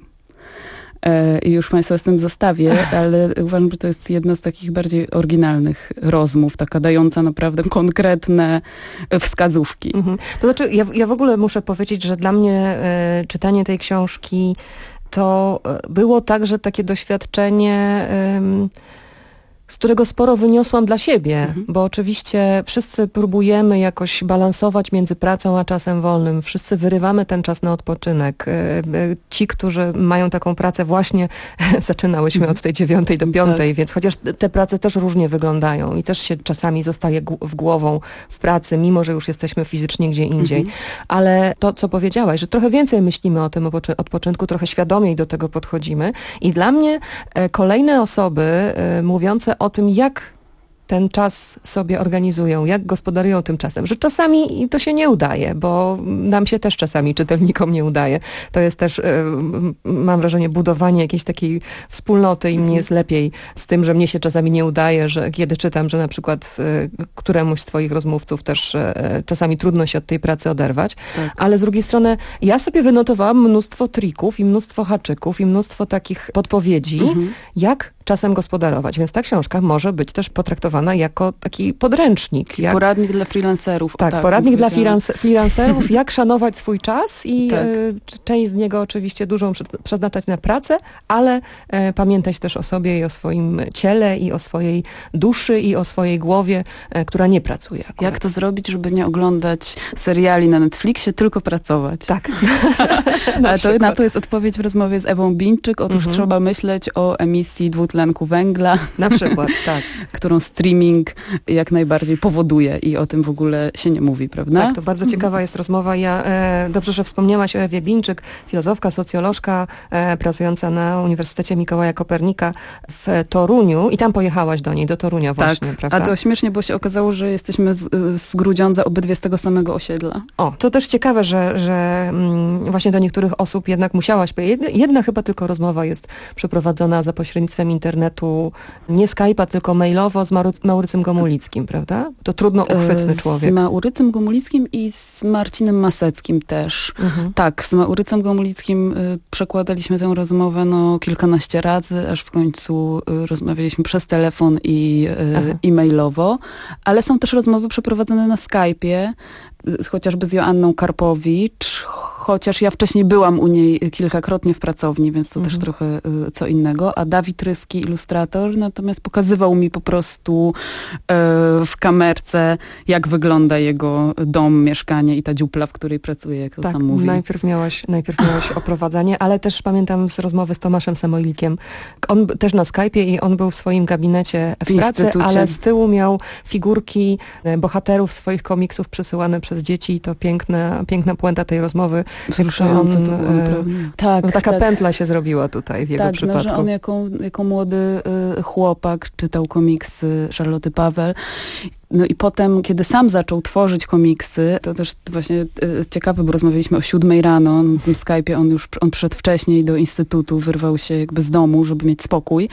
S1: I już Państwa z tym zostawię, ale uważam, że to jest jedna z takich bardziej oryginalnych rozmów, taka dająca naprawdę konkretne wskazówki.
S23: Mhm. To znaczy, ja, ja w ogóle muszę powiedzieć, że dla mnie e, czytanie tej książki to było także takie doświadczenie, e, z którego sporo wyniosłam dla siebie, mhm. bo oczywiście wszyscy próbujemy jakoś balansować między pracą a czasem wolnym. Wszyscy wyrywamy ten czas na odpoczynek. Ci, którzy mają taką pracę właśnie, zaczynałyśmy mhm. od tej dziewiątej do piątej, tak. więc chociaż te prace też różnie wyglądają i też się czasami zostaje w głową w pracy, mimo że już jesteśmy fizycznie gdzie indziej. Mhm. Ale to, co powiedziałaś, że trochę więcej myślimy o tym odpoczynku, trochę świadomiej do tego podchodzimy i dla mnie kolejne osoby mówiące o tym, jak ten czas sobie organizują, jak gospodarują tym czasem, że czasami to się nie udaje, bo nam się też czasami, czytelnikom, nie udaje. To jest też, mam wrażenie, budowanie jakiejś takiej wspólnoty i mnie jest lepiej z tym, że mnie się czasami nie udaje, że kiedy czytam, że na przykład któremuś z twoich rozmówców też czasami trudno się od tej pracy oderwać, tak. ale z drugiej strony ja sobie wynotowałam mnóstwo trików i mnóstwo haczyków i mnóstwo takich podpowiedzi, mhm. jak czasem gospodarować. Więc ta książka może być też potraktowana jako taki podręcznik. Jak...
S1: Poradnik dla freelancerów.
S23: Tak, tak poradnik dla freelancerów, jak szanować swój czas i tak. y, część z niego oczywiście dużą przeznaczać na pracę, ale y, pamiętać też o sobie i o swoim ciele i o swojej duszy i o swojej głowie, y, która nie pracuje akurat.
S1: Jak to zrobić, żeby nie oglądać seriali na Netflixie, tylko pracować.
S23: Tak.
S1: na, to, na to jest odpowiedź w rozmowie z Ewą Bińczyk. Otóż mhm. trzeba myśleć o emisji dwutlenku dwutlenku węgla.
S23: Na przykład, tak.
S1: Którą streaming jak najbardziej powoduje i o tym w ogóle się nie mówi, prawda?
S23: Tak, to bardzo ciekawa jest rozmowa. Ja, e, dobrze, że wspomniałaś o Ewie Bińczyk, filozofka, socjolożka, e, pracująca na Uniwersytecie Mikołaja Kopernika w Toruniu i tam pojechałaś do niej, do Torunia właśnie,
S1: tak,
S23: prawda?
S1: A to śmiesznie, bo się okazało, że jesteśmy z, z Grudziądza obydwie z tego samego osiedla.
S23: O, to też ciekawe, że, że mm, właśnie do niektórych osób jednak musiałaś, jedna, jedna chyba tylko rozmowa jest przeprowadzona za pośrednictwem internetu, nie Skype'a, tylko mailowo z Maru- Maurycym Gomulickim, prawda? To trudno uchwytny człowiek.
S1: Z Maurycym Gomulickim i z Marcinem Maseckim też. Mhm. Tak, z Maurycem Gomulickim y, przekładaliśmy tę rozmowę no, kilkanaście razy, aż w końcu y, rozmawialiśmy przez telefon i, y, i mailowo, ale są też rozmowy przeprowadzone na Skype'ie, y, chociażby z Joanną Karpowicz, chociaż ja wcześniej byłam u niej kilkakrotnie w pracowni, więc to mhm. też trochę y, co innego. A Dawid Ryski, ilustrator, natomiast pokazywał mi po prostu y, w kamerce, jak wygląda jego dom, mieszkanie i ta dziupla, w której pracuje, jak to
S23: tak,
S1: sam mówi.
S23: Najpierw miałaś, najpierw miałaś oprowadzanie, ale też pamiętam z rozmowy z Tomaszem Samoilikiem. On też na Skype'ie i on był w swoim gabinecie w, w pracy, ale z tyłu miał figurki bohaterów swoich komiksów przesyłane przez dzieci. To piękna, piękna puenta tej rozmowy.
S1: Wzruszające to było,
S23: e, tak, no taka
S1: tak.
S23: pętla się zrobiła tutaj w jego
S1: tak,
S23: przypadku.
S1: Tak, no, że on jako, jako młody y, chłopak czytał komiksy Charlotte Paweł. No i potem, kiedy sam zaczął tworzyć komiksy, to też właśnie y, ciekawe, bo rozmawialiśmy o siódmej rano na tym Skype'ie, on już on przyszedł wcześniej do instytutu, wyrwał się jakby z domu, żeby mieć spokój.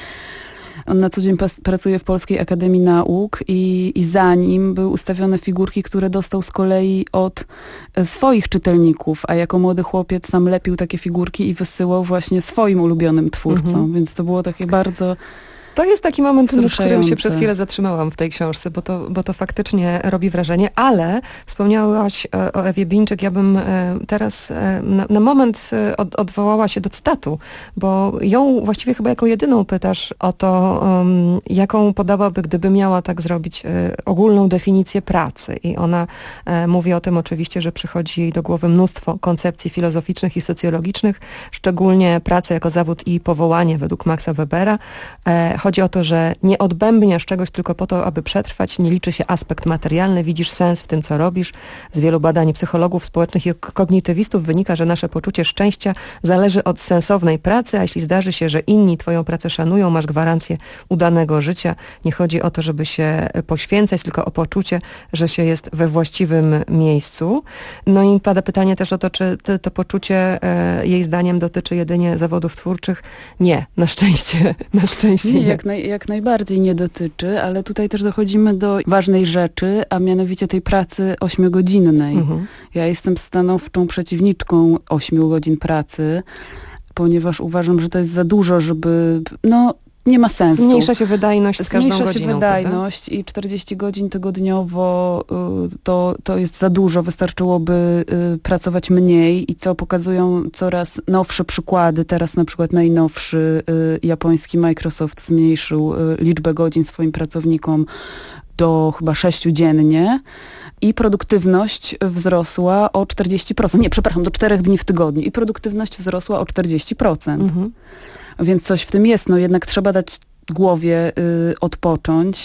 S1: On na co dzień pas- pracuje w Polskiej Akademii Nauk i, i za nim były ustawione figurki, które dostał z kolei od e, swoich czytelników, a jako młody chłopiec sam lepił takie figurki i wysyłał właśnie swoim ulubionym twórcom, mhm. więc to było takie bardzo...
S23: To jest taki moment, w którym się przez chwilę zatrzymałam w tej książce, bo to, bo to faktycznie robi wrażenie, ale wspomniałaś o Ewie Bińczyk, ja bym teraz na, na moment od, odwołała się do cytatu, bo ją właściwie chyba jako jedyną pytasz o to, um, jaką podałaby, gdyby miała tak zrobić ogólną definicję pracy. I ona e, mówi o tym oczywiście, że przychodzi jej do głowy mnóstwo koncepcji filozoficznych i socjologicznych, szczególnie praca jako zawód i powołanie według Maxa Webera. E, Chodzi o to, że nie odbębniasz czegoś tylko po to, aby przetrwać, nie liczy się aspekt materialny, widzisz sens w tym, co robisz. Z wielu badań psychologów społecznych i kognitywistów wynika, że nasze poczucie szczęścia zależy od sensownej pracy, a jeśli zdarzy się, że inni twoją pracę szanują, masz gwarancję udanego życia. Nie chodzi o to, żeby się poświęcać, tylko o poczucie, że się jest we właściwym miejscu. No i pada pytanie też o to, czy to, to poczucie e, jej zdaniem dotyczy jedynie zawodów twórczych. Nie, na szczęście, na szczęście nie.
S1: Jak, naj, jak najbardziej nie dotyczy, ale tutaj też dochodzimy do ważnej rzeczy, a mianowicie tej pracy ośmiogodzinnej. Mhm. Ja jestem stanowczą przeciwniczką ośmiu godzin pracy, ponieważ uważam, że to jest za dużo, żeby... no nie ma sensu.
S23: Zmniejsza się wydajność z każdą
S1: Zmniejsza
S23: godziną.
S1: się wydajność, prawda? I czterdzieści godzin tygodniowo y, to, to jest za dużo. Wystarczyłoby y, pracować mniej i co pokazują coraz nowsze przykłady. Teraz na przykład najnowszy y, japoński Microsoft zmniejszył y, liczbę godzin swoim pracownikom do chyba sześciu dziennie. I produktywność wzrosła o czterdzieści procent. Nie, przepraszam, do czterech dni w tygodniu. I produktywność wzrosła o czterdzieści procent. Mhm. Więc coś w tym jest. No jednak trzeba dać głowie y, odpocząć.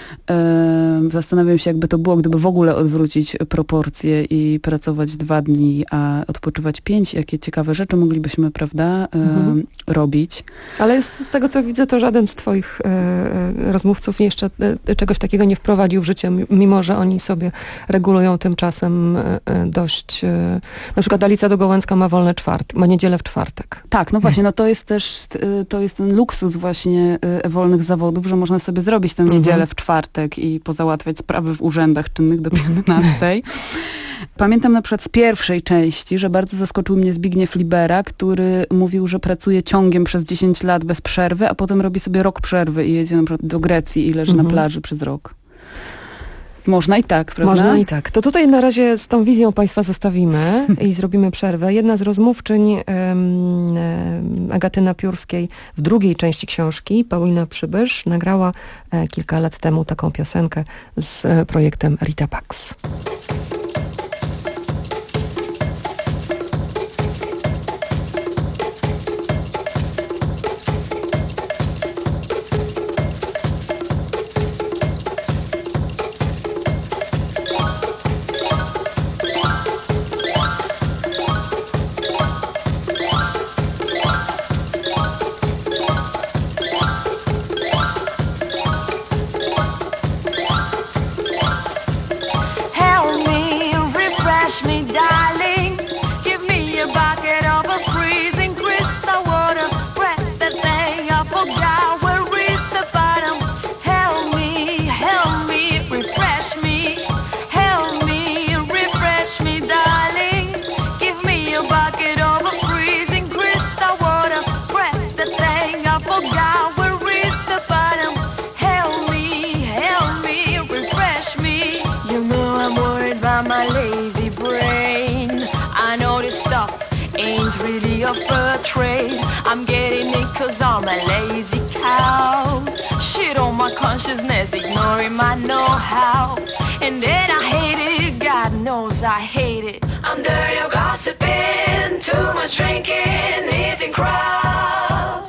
S1: Y, zastanawiam się, jakby to było, gdyby w ogóle odwrócić proporcje i pracować dwa dni, a odpoczywać pięć. Jakie ciekawe rzeczy moglibyśmy, prawda, y, mhm. robić.
S23: Ale z tego, co widzę, to żaden z twoich y, rozmówców jeszcze y, czegoś takiego nie wprowadził w życie, mimo że oni sobie regulują tymczasem y, dość... Y, na przykład Alicja Dogołęcka ma wolne czwartek, ma niedzielę w czwartek.
S1: Tak, no właśnie, no to jest też y, to jest ten luksus właśnie y, wolnych zawodów, że można sobie zrobić tę mhm. niedzielę w czwartek i pozałatwiać sprawy w urzędach czynnych do piętnastej. Pamiętam na przykład z pierwszej części, że bardzo zaskoczył mnie Zbigniew Libera, który mówił, że pracuje ciągiem przez dziesięć lat bez przerwy, a potem robi sobie rok przerwy i jedzie na przykład do Grecji i leży mhm. na plaży przez rok. Można i tak, prawda?
S23: Można i tak. To tutaj na razie z tą wizją Państwa zostawimy i zrobimy przerwę. Jedna z rozmówczyń um, um, Agaty Napiórskiej w drugiej części książki, Paulina Przybysz, nagrała e, kilka lat temu taką piosenkę z e, projektem Rita Pax.
S5: ain't really up for trade. I'm getting it cause I'm a lazy cow. Shit on my consciousness, ignoring my know-how. And then I hate it, God knows I hate it. I'm dirty, I'm gossiping, too much drinking, eating crowd.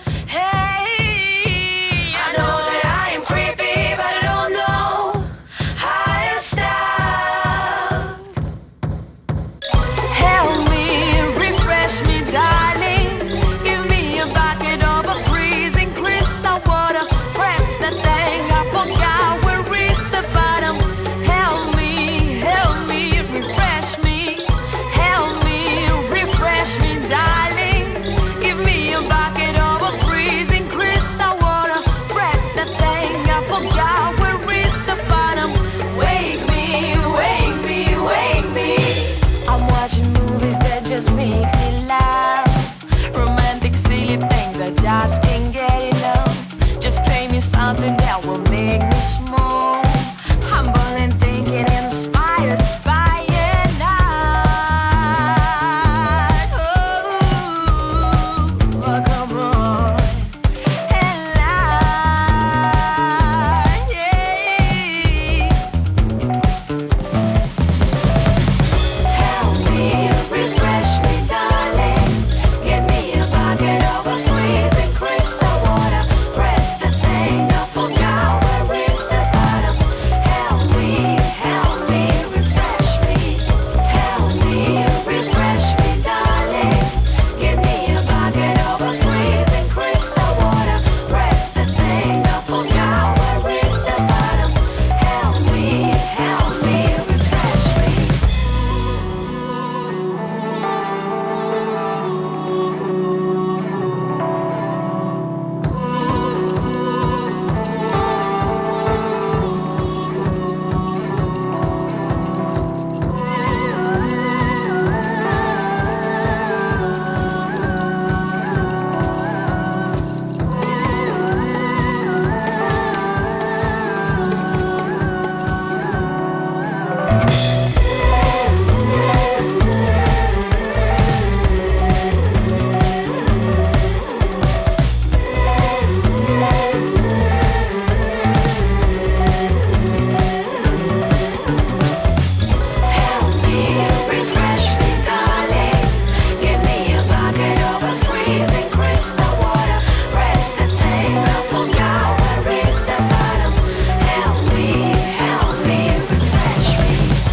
S5: Hey, I know that I am creepy, but I don't know how to stop. Help me, refresh me, darling. Give me a bucket of a freezing crystal water. Press the thing, I forgot where is the bottom. Help me, help me, refresh me. Help me, refresh me, darling. Give me a bucket of a freezing crystal water. Press the thing, I forgot where is the bottom. Wake me, wake me, wake me. I'm watching movies that just make me laugh. Romantic, silly things I just can't get enough. Just play me something that will make me smooth. Humble and thinking, inspired by it night. Oh, oh, come on. And light, yeah. Help me, refresh me, darling. Give me a bucket of a freezing crystal water. Press the thing, I forgot where is the bottom. Help me, help me, refresh me. Help me, refresh me, darling. Give me a bucket of a freezing crystal water. Press the thing, I forgot where is the bottom. Help me, help me, refresh me. Help me, refresh me, darling. Give me a bucket of a freezing crystal water. Press the thing, I forgot where is the bottom. Help me, help me, refresh me.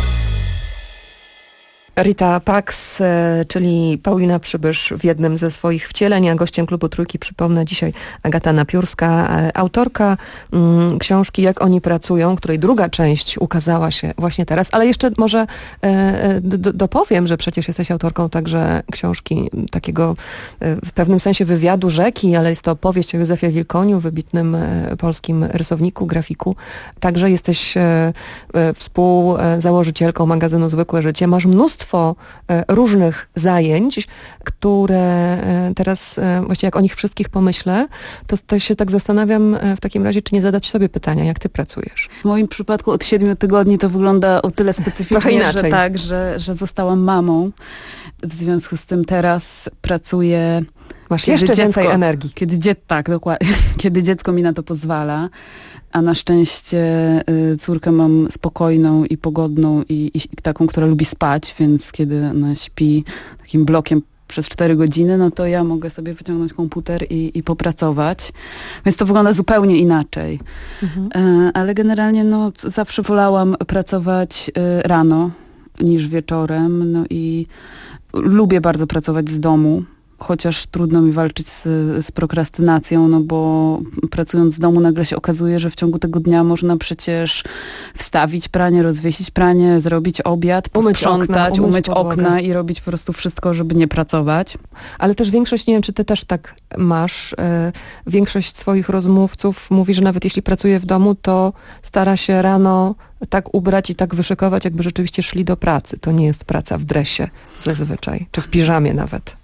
S23: Rita Pax, e, czyli Paulina Przybysz w jednym ze swoich wcieleń, a gościem Klubu Trójki, przypomnę, dzisiaj Agata Napiórska, e, autorka mm, książki Jak oni pracują, której druga część ukazała się właśnie teraz, ale jeszcze może e, d- dopowiem, że przecież jesteś autorką także książki takiego e, w pewnym sensie wywiadu rzeki, ale jest to opowieść o Józefie Wilkoniu, wybitnym e, polskim rysowniku, grafiku. Także jesteś e, e, współzałożycielką magazynu Zwykłe Życie. Masz mnóstwo e, różnych zajęć, które e, teraz e, właściwie jak o nich wszystkich pomyślę, to, to się tak zastanawiam e, w takim razie, czy nie zadać sobie pytania, jak ty pracujesz.
S1: W moim przypadku od siedmiu tygodni to wygląda o tyle
S23: Trochę
S1: specyficznie,
S23: inaczej.
S1: że tak, że, że zostałam mamą. W związku z tym teraz pracuję...
S23: Masz
S1: kiedy
S23: jeszcze więcej
S1: dziecko-
S23: energii.
S1: Kiedy dzie- tak, dokładnie. Kiedy dziecko mi na to pozwala. A na szczęście y, córkę mam spokojną i pogodną i, i taką, która lubi spać, więc kiedy ona śpi takim blokiem przez cztery godziny, no to ja mogę sobie wyciągnąć komputer i, i popracować. Więc to wygląda zupełnie inaczej.
S23: Mhm.
S1: E, ale generalnie no, c- zawsze wolałam pracować y, rano niż wieczorem. No i lubię bardzo pracować z domu. Chociaż trudno mi walczyć z, z prokrastynacją, no bo pracując z domu nagle się okazuje, że w ciągu tego dnia można przecież wstawić pranie, rozwiesić pranie, zrobić obiad,
S23: Umyć
S1: posprzątać,
S23: okna, umyć
S1: umyć
S23: podłogę.
S1: okna i robić po prostu wszystko, żeby nie pracować.
S23: Ale też większość, nie wiem, czy ty też tak masz, e, większość swoich rozmówców mówi, że nawet jeśli pracuje w domu, to stara się rano tak ubrać i tak wyszykować, jakby rzeczywiście szli do pracy. To nie jest praca w dresie zazwyczaj, czy w piżamie nawet.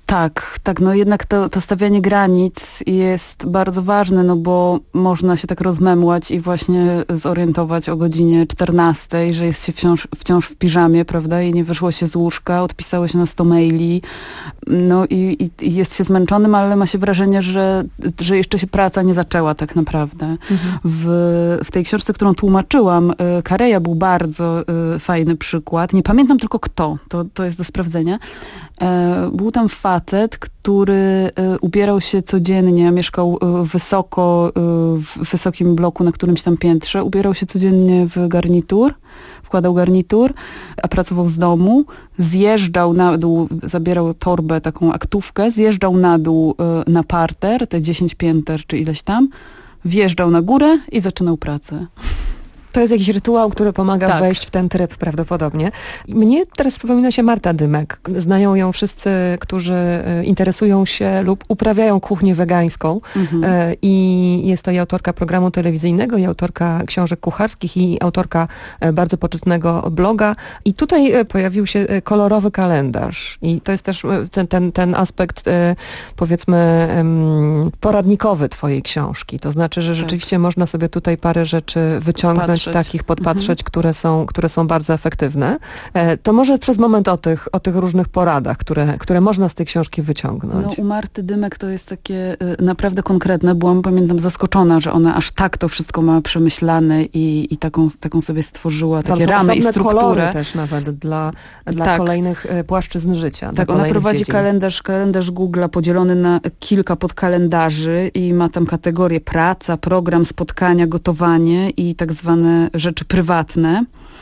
S1: Tak, tak, no jednak to, to stawianie granic jest bardzo ważne, no bo można się tak rozmemłać i właśnie zorientować o godzinie czternastej, że jest się wciąż, wciąż w piżamie, prawda, i nie wyszło się z łóżka, odpisało się na sto maili, no i, i, i jest się zmęczonym, ale ma się wrażenie, że, że jeszcze się praca nie zaczęła tak naprawdę. Mhm. W, w tej książce, którą tłumaczyłam, Kareja był bardzo y, fajny przykład, nie pamiętam tylko kto, to, to jest do sprawdzenia. Był tam facet, który ubierał się codziennie, mieszkał wysoko, w wysokim bloku na którymś tam piętrze, ubierał się codziennie w garnitur, wkładał garnitur, a pracował z domu, zjeżdżał na dół, zabierał torbę, taką aktówkę, zjeżdżał na dół na parter, te dziesięć pięter czy ileś tam, wjeżdżał na górę i zaczynał pracę.
S23: To jest jakiś rytuał, który pomaga
S1: tak.
S23: wejść w ten tryb prawdopodobnie. Mnie teraz przypomina się Marta Dymek. Znają ją wszyscy, którzy interesują się lub uprawiają kuchnię wegańską. Mhm. I jest to i autorka programu telewizyjnego, i autorka książek kucharskich, i autorka bardzo poczytnego bloga. I tutaj pojawił się kolorowy kalendarz. I to jest też ten, ten, ten aspekt, powiedzmy, poradnikowy twojej książki. To znaczy, że rzeczywiście tak. można sobie tutaj parę rzeczy wyciągnąć, takich podpatrzeć, mhm. które są, które są bardzo efektywne. To może przez moment o tych, o tych różnych poradach, które, które można z tej książki wyciągnąć.
S1: No, u Marty Dymek to jest takie y, naprawdę konkretne. Byłam, pamiętam, zaskoczona, że ona aż tak to wszystko ma przemyślane i, i taką, taką sobie stworzyła takie
S23: Tam
S1: ramy i strukturę.
S23: Kolory też nawet dla, dla tak. kolejnych płaszczyzn życia.
S1: Tak, ona prowadzi
S23: dziedzin.
S1: kalendarz, kalendarz Google'a podzielony na kilka podkalendarzy i ma tam kategorie praca, program, spotkania, gotowanie i tak zwane rzeczy prywatne.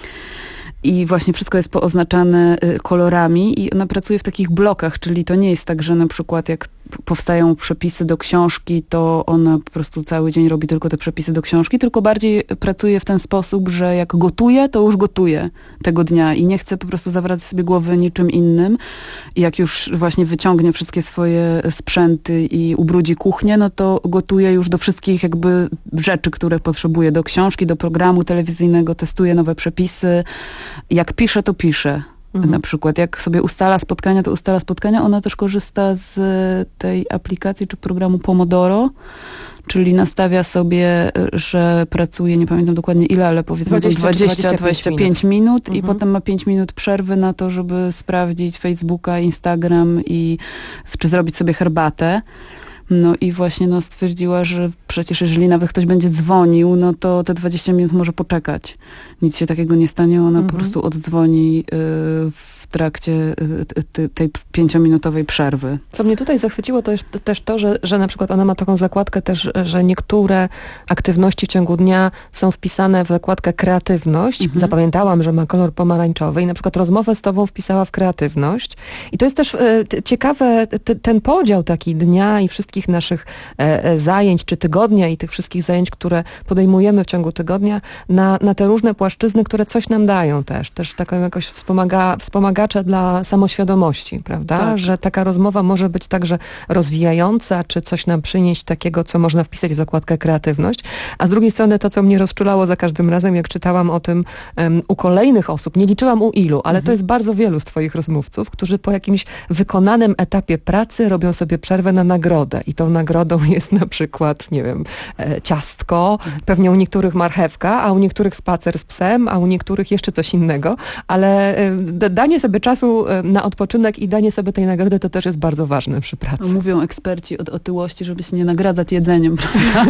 S1: I właśnie wszystko jest pooznaczane kolorami i ona pracuje w takich blokach, czyli to nie jest tak, że na przykład jak powstają przepisy do książki, to ona po prostu cały dzień robi tylko te przepisy do książki, tylko bardziej pracuje w ten sposób, że jak gotuje, to już gotuje tego dnia i nie chce po prostu zawracać sobie głowy niczym innym. I jak już właśnie wyciągnie wszystkie swoje sprzęty i ubrudzi kuchnię, no to gotuje już do wszystkich jakby rzeczy, które potrzebuje do książki, do programu telewizyjnego, testuje nowe przepisy. Jak pisze, to pisze. Mhm. Na przykład jak sobie ustala spotkania, to ustala spotkania. Ona też korzysta z tej aplikacji czy programu Pomodoro, czyli nastawia sobie, że pracuje, nie pamiętam dokładnie ile, ale powiedzmy dwadzieścia do dwudziestu pięciu minut mhm. i potem ma pięć minut przerwy na to, żeby sprawdzić Facebooka, Instagram i czy zrobić sobie herbatę. No i właśnie no, stwierdziła, że przecież jeżeli nawet ktoś będzie dzwonił, no to te dwadzieścia minut może poczekać. Nic się takiego nie stanie, ona mhm. po prostu oddzwoni y, w trakcie y, tej pięciominutowej przerwy.
S23: Co mnie tutaj zachwyciło, to jest też to, że, że na przykład ona ma taką zakładkę też, że niektóre aktywności w ciągu dnia są wpisane w zakładkę kreatywność. Mhm. Zapamiętałam, że ma kolor pomarańczowy i na przykład rozmowę z tobą wpisała w kreatywność. I to jest też y, ciekawe, t, ten podział taki dnia i wszystkich naszych e, zajęć, czy tygodnia i tych wszystkich zajęć, które podejmujemy w ciągu tygodnia na, na te różne płaszczyzny, które coś nam dają też. Też taką jakoś wspomaga, wspomagacze dla samoświadomości, prawda? Tak. Że taka rozmowa może być także rozwijająca, czy coś nam przynieść takiego, co można wpisać w zakładkę kreatywność. A z drugiej strony to, co mnie rozczulało za każdym razem, jak czytałam o tym um, u kolejnych osób, nie liczyłam u ilu, ale mhm. to jest bardzo wielu z twoich rozmówców, którzy po jakimś wykonanym etapie pracy robią sobie przerwę na nagrodę. I tą nagrodą jest na przykład, nie wiem, ciastko, pewnie u niektórych marchewka, a u niektórych spacer z psem, a u niektórych jeszcze coś innego, ale danie sobie czasu na odpoczynek i danie sobie tej nagrody to też jest bardzo ważne przy pracy.
S1: No, mówią eksperci od otyłości, żeby się nie nagradzać jedzeniem, prawda?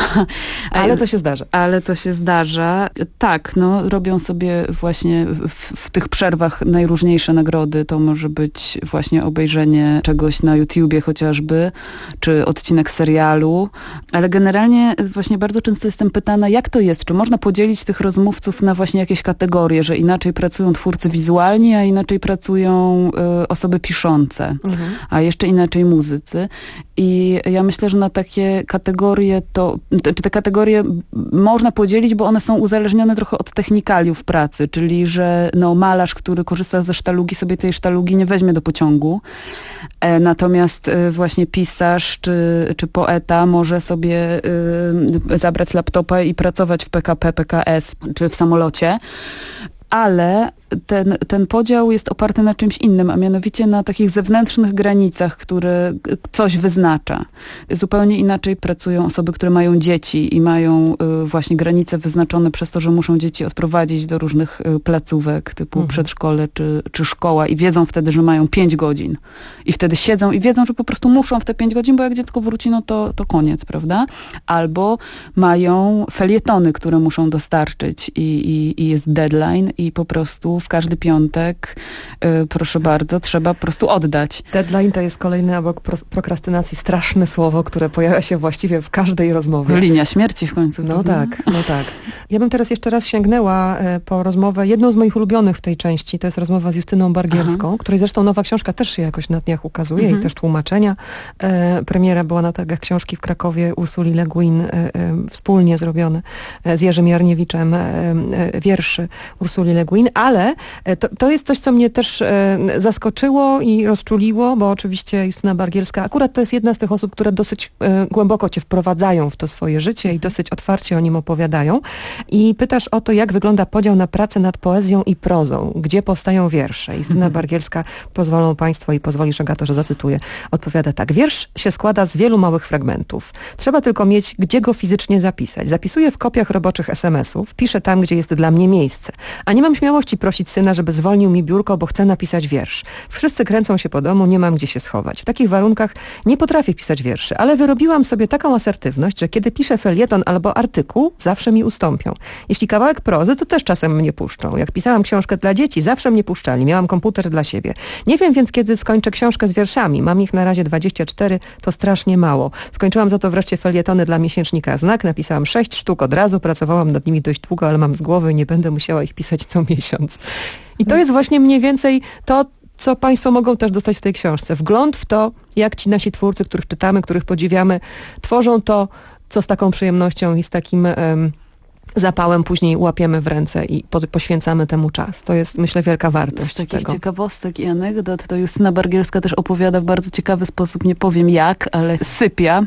S23: Ale to się zdarza.
S1: Ale to się zdarza. Tak, no robią sobie właśnie w, w tych przerwach najróżniejsze nagrody. To może być właśnie obejrzenie czegoś na YouTubie chociażby, czy odcinek serialu, ale generalnie właśnie bardzo często jestem pytana, jak to jest, czy można podzielić tych rozmówców na właśnie jakieś kategorie, że inaczej pracują twórcy wizualni, a inaczej pracują y, osoby piszące, mhm. a jeszcze inaczej muzycy. I ja myślę, że na takie kategorie to, czy te kategorie można podzielić, bo one są uzależnione trochę od technikaliów pracy, czyli że no, malarz, który korzysta ze sztalugi, sobie tej sztalugi nie weźmie do pociągu. E, natomiast y, właśnie pisarz czy, czy poeta może sobie y, zabrać laptopa i pracować w P K P, P K S czy w samolocie. ale ten, ten podział jest oparty na czymś innym, a mianowicie na takich zewnętrznych granicach, które coś wyznacza. Zupełnie inaczej pracują osoby, które mają dzieci i mają y, właśnie granice wyznaczone przez to, że muszą dzieci odprowadzić do różnych y, placówek, typu mhm. przedszkole czy, czy szkoła i wiedzą wtedy, że mają pięć godzin. I wtedy siedzą i wiedzą, że po prostu muszą w te pięć godzin, bo jak dziecko wróci, no to, to koniec, prawda? Albo mają felietony, które muszą dostarczyć i, i, i jest deadline i po prostu w każdy piątek, y, proszę bardzo, trzeba po prostu oddać.
S23: Deadline to jest kolejny obok pro, prokrastynacji straszne słowo, które pojawia się właściwie w każdej rozmowie.
S1: Linia śmierci w końcu.
S23: No tak, no tak. Ja bym teraz jeszcze raz sięgnęła y, po rozmowę, jedną z moich ulubionych w tej części, to jest rozmowa z Justyną Bargielską, Aha. której zresztą nowa książka też się jakoś na dniach ukazuje mhm. i też tłumaczenia. Y, premiera była na targach książki w Krakowie Ursuli Le Guin, y, y, wspólnie zrobione z Jerzym Jarniewiczem, y, y, wierszy Ursuli Le Guin, ale to, to jest coś, co mnie też e, zaskoczyło i rozczuliło, bo oczywiście Justyna Bargielska, akurat to jest jedna z tych osób, które dosyć e, głęboko cię wprowadzają w to swoje życie i dosyć otwarcie o nim opowiadają. I pytasz o to, jak wygląda podział na pracę nad poezją i prozą, gdzie powstają wiersze. Justyna Bargielska, pozwolą państwo i pozwolisz, Agato, że zacytuję, odpowiada tak. Wiersz się składa z wielu małych fragmentów. Trzeba tylko mieć, gdzie go fizycznie zapisać. Zapisuję w kopiach roboczych es em esów, piszę tam, gdzie jest dla mnie miejsce. A nie mam śmiałości prosić syna, żeby zwolnił mi biurko, bo chcę napisać wiersz. Wszyscy kręcą się po domu, nie mam gdzie się schować. W takich warunkach nie potrafię pisać wierszy, ale wyrobiłam sobie taką asertywność, że kiedy piszę felieton albo artykuł, zawsze mi ustąpią. Jeśli kawałek prozy, to też czasem mnie puszczą. Jak pisałam książkę dla dzieci, zawsze mnie puszczali. Miałam komputer dla siebie. Nie wiem więc, kiedy skończę książkę z wierszami. Mam ich na razie dwadzieścia cztery, to strasznie mało. Skończyłam za to wreszcie felietony dla miesięcznika Znak. Napisałam sześć sztuk od razu, pracowałam nad nimi dość długo, ale mam z głowy, nie będę musiała ich pisać co miesiąc. I to jest właśnie mniej więcej to, co państwo mogą też dostać w tej książce. Wgląd w to, jak ci nasi twórcy, których czytamy, których podziwiamy, tworzą to, co z taką przyjemnością i z takim um, zapałem później łapiemy w ręce i po, poświęcamy temu czas. To jest, myślę, wielka wartość
S1: z takich
S23: tego.
S1: ciekawostek i anegdot to Justyna Bargielska też opowiada w bardzo ciekawy sposób, nie powiem jak, ale sypia.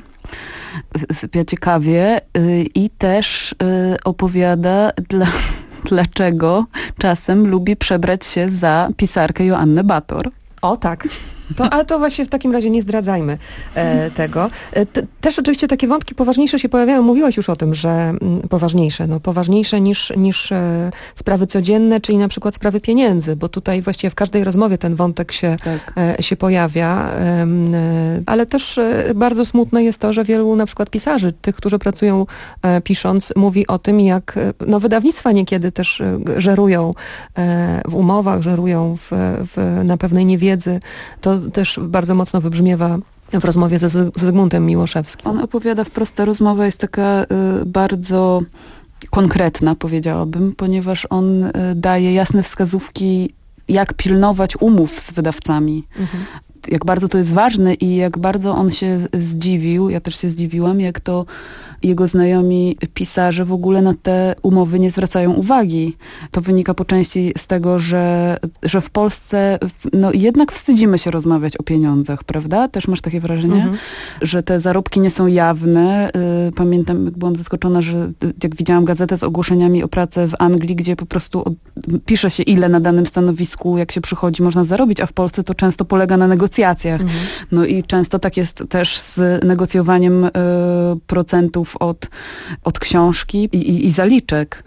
S1: Sypia ciekawie yy, i też yy, opowiada dla... dlaczego czasem lubi przebrać się za pisarkę Joannę Bator.
S23: O tak. To, ale to właśnie w takim razie nie zdradzajmy e, tego. E, te, też oczywiście takie wątki poważniejsze się pojawiają. Mówiłaś już o tym, że m, poważniejsze, no poważniejsze niż, niż e, sprawy codzienne, czyli na przykład sprawy pieniędzy, bo tutaj właściwie w każdej rozmowie ten wątek się, tak. e, się pojawia. E, e, ale też e, bardzo smutne jest to, że wielu na przykład pisarzy, tych, którzy pracują e, pisząc, mówi o tym, jak no, wydawnictwa niekiedy też e, żerują e, w umowach, żerują w, w, na pewnej niewiedzy. To też bardzo mocno wybrzmiewa w rozmowie ze Zygmuntem Miłoszewskim.
S1: On opowiada wprost, ta rozmowa jest taka y, bardzo konkretna, powiedziałabym, ponieważ on y, daje jasne wskazówki, jak pilnować umów z wydawcami. Mhm. Jak bardzo to jest ważne i jak bardzo on się zdziwił, ja też się zdziwiłam, jak to jego znajomi pisarze w ogóle na te umowy nie zwracają uwagi. To wynika po części z tego, że, że w Polsce no, jednak wstydzimy się rozmawiać o pieniądzach, prawda? Też masz takie wrażenie, mhm. że te zarobki nie są jawne. Pamiętam, byłam zaskoczona, że jak widziałam gazetę z ogłoszeniami o pracę w Anglii, gdzie po prostu od, pisze się, ile na danym stanowisku, jak się przychodzi, można zarobić, a w Polsce to często polega na negocjacjach. Mhm. No i często tak jest też z negocjowaniem y, procentów Od, od książki i, i, i zaliczek.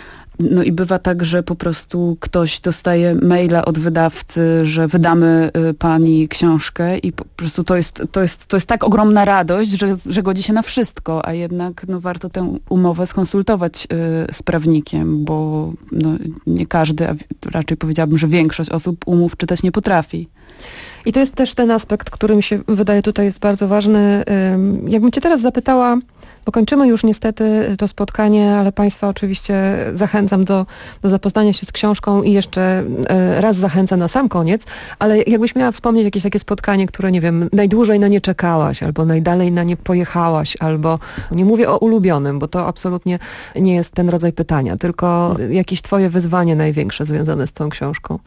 S1: No i bywa tak, że po prostu ktoś dostaje maila od wydawcy, że wydamy y, pani książkę i po prostu to jest, to jest, to jest tak ogromna radość, że, że godzi się na wszystko, a jednak no, warto tę umowę skonsultować y, z prawnikiem, bo no, nie każdy, a raczej powiedziałabym, że większość osób umów czytać nie potrafi.
S23: I to jest też ten aspekt, który mi się wydaje tutaj jest bardzo ważny. Jakbym cię teraz zapytała, bo kończymy już niestety to spotkanie, ale państwa oczywiście zachęcam do, do zapoznania się z książką i jeszcze raz zachęcam na sam koniec, ale jakbyś miała wspomnieć jakieś takie spotkanie, które, nie wiem, najdłużej na nie czekałaś, albo najdalej na nie pojechałaś, albo nie mówię o ulubionym, bo to absolutnie nie jest ten rodzaj pytania, tylko jakieś twoje wyzwanie największe związane z tą książką.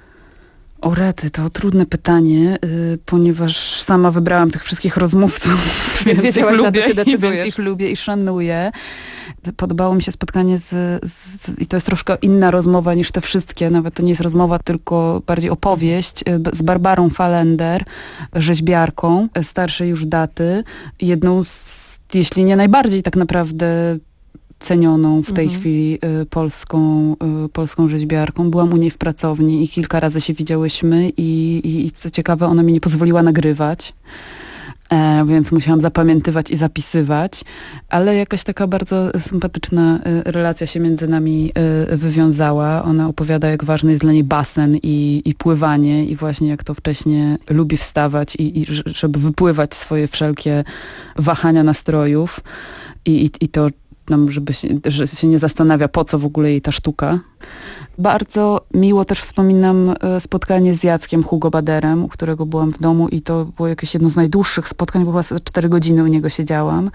S1: O rety, to trudne pytanie, yy, ponieważ sama wybrałam tych wszystkich rozmówców, więc,
S23: wiedziałaś,
S1: ich
S23: na
S1: lubię,
S23: co się decydujesz.
S1: Więc ich lubię i szanuję. Podobało mi się spotkanie z, z... I to jest troszkę inna rozmowa niż te wszystkie. Nawet to nie jest rozmowa, tylko bardziej opowieść z Barbarą Falender, rzeźbiarką starszej już daty. Jedną z, jeśli nie najbardziej tak naprawdę cenioną w tej mhm. chwili y, polską, y, polską rzeźbiarką. Byłam u niej w pracowni i kilka razy się widziałyśmy i, i, i co ciekawe, ona mi nie pozwoliła nagrywać. E, więc musiałam zapamiętywać i zapisywać, ale jakaś taka bardzo sympatyczna y, relacja się między nami y, wywiązała. Ona opowiada, jak ważny jest dla niej basen i, i pływanie i właśnie jak to wcześniej lubi wstawać i, i żeby wypływać swoje wszelkie wahania nastrojów i, i, i to nam, żeby się, że się nie zastanawia, po co w ogóle jej ta sztuka. Bardzo miło też wspominam spotkanie z Jackiem Hugo Baderem, u którego byłam w domu i to było jakieś jedno z najdłuższych spotkań, bo chyba cztery godziny u niego siedziałam.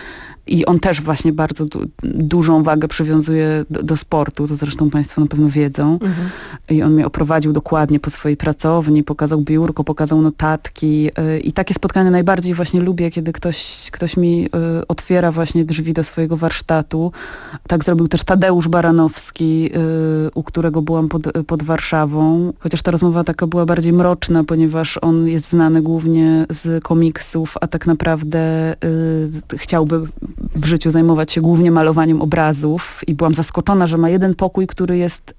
S1: I on też właśnie bardzo du- dużą wagę przywiązuje do, do sportu, to zresztą państwo na pewno wiedzą. Mhm. I on mnie oprowadził dokładnie po swojej pracowni, pokazał biurko, pokazał notatki. Yy, I takie spotkania najbardziej właśnie lubię, kiedy ktoś, ktoś mi yy, otwiera właśnie drzwi do swojego warsztatu. Tak zrobił też Tadeusz Baranowski, yy, u którego byłam pod, pod Warszawą. Chociaż ta rozmowa taka była bardziej mroczna, ponieważ on jest znany głównie z komiksów, a tak naprawdę yy, chciałby w życiu zajmować się głównie malowaniem obrazów i byłam zaskoczona, że ma jeden pokój, który jest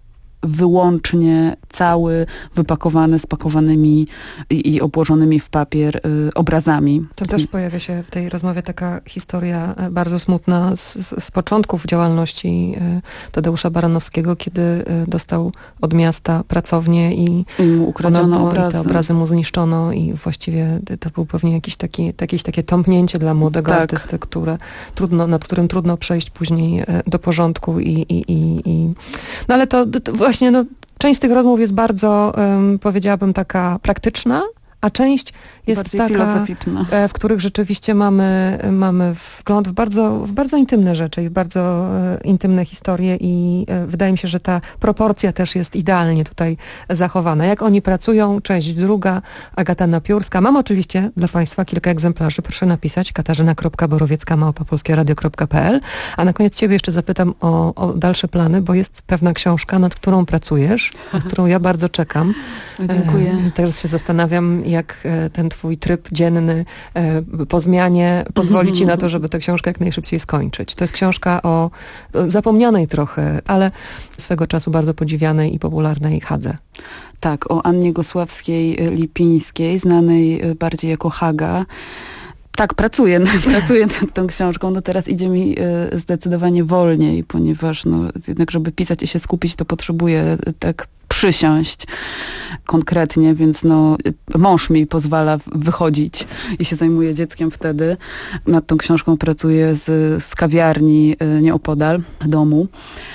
S1: wyłącznie cały wypakowany, spakowanymi i, i obłożonymi w papier y, obrazami.
S23: Tam też pojawia się w tej rozmowie taka historia bardzo smutna z, z, z początków działalności y, Tadeusza Baranowskiego, kiedy y, dostał od miasta pracownię i,
S1: I mu ukradziono
S23: ono,
S1: obrazy.
S23: I te obrazy mu zniszczono i właściwie to był pewnie jakiś taki, jakieś takie tąpnięcie dla młodego tak. artysty, które trudno, nad którym trudno przejść później y, do porządku i, i, i, i no ale to, to właśnie no, część z tych rozmów jest bardzo, um, powiedziałabym, taka praktyczna, a część jest
S1: bardziej
S23: taka,
S1: filozoficzna.
S23: w których rzeczywiście mamy, mamy wgląd w bardzo, w bardzo intymne rzeczy i w bardzo e, intymne historie i e, wydaje mi się, że ta proporcja też jest idealnie tutaj zachowana. Jak oni pracują, część druga, Agata Napiórska. Mam oczywiście dla Państwa kilka egzemplarzy. Proszę napisać katarzyna kropka borowiecka małpa polskie radio kropka p l. A na koniec Ciebie jeszcze zapytam o, o dalsze plany, bo jest pewna książka, nad którą pracujesz, na którą ja bardzo czekam.
S1: Dziękuję.
S23: E, teraz się zastanawiam, jak e, ten twój tryb dzienny e, po zmianie pozwoli ci na to, żeby tę książkę jak najszybciej skończyć. To jest książka o, o zapomnianej trochę, ale swego czasu bardzo podziwianej i popularnej Hadze.
S1: Tak, o Annie Gosławskiej-Lipińskiej, znanej bardziej jako Haga. Tak, pracuję, pracuję nad tą książką. No teraz idzie mi zdecydowanie wolniej, ponieważ no, jednak żeby pisać i się skupić, to potrzebuję tak przysiąść konkretnie, więc no, mąż mi pozwala wychodzić i się zajmuje dzieckiem wtedy. Nad tą książką pracuję z, z kawiarni nieopodal domu.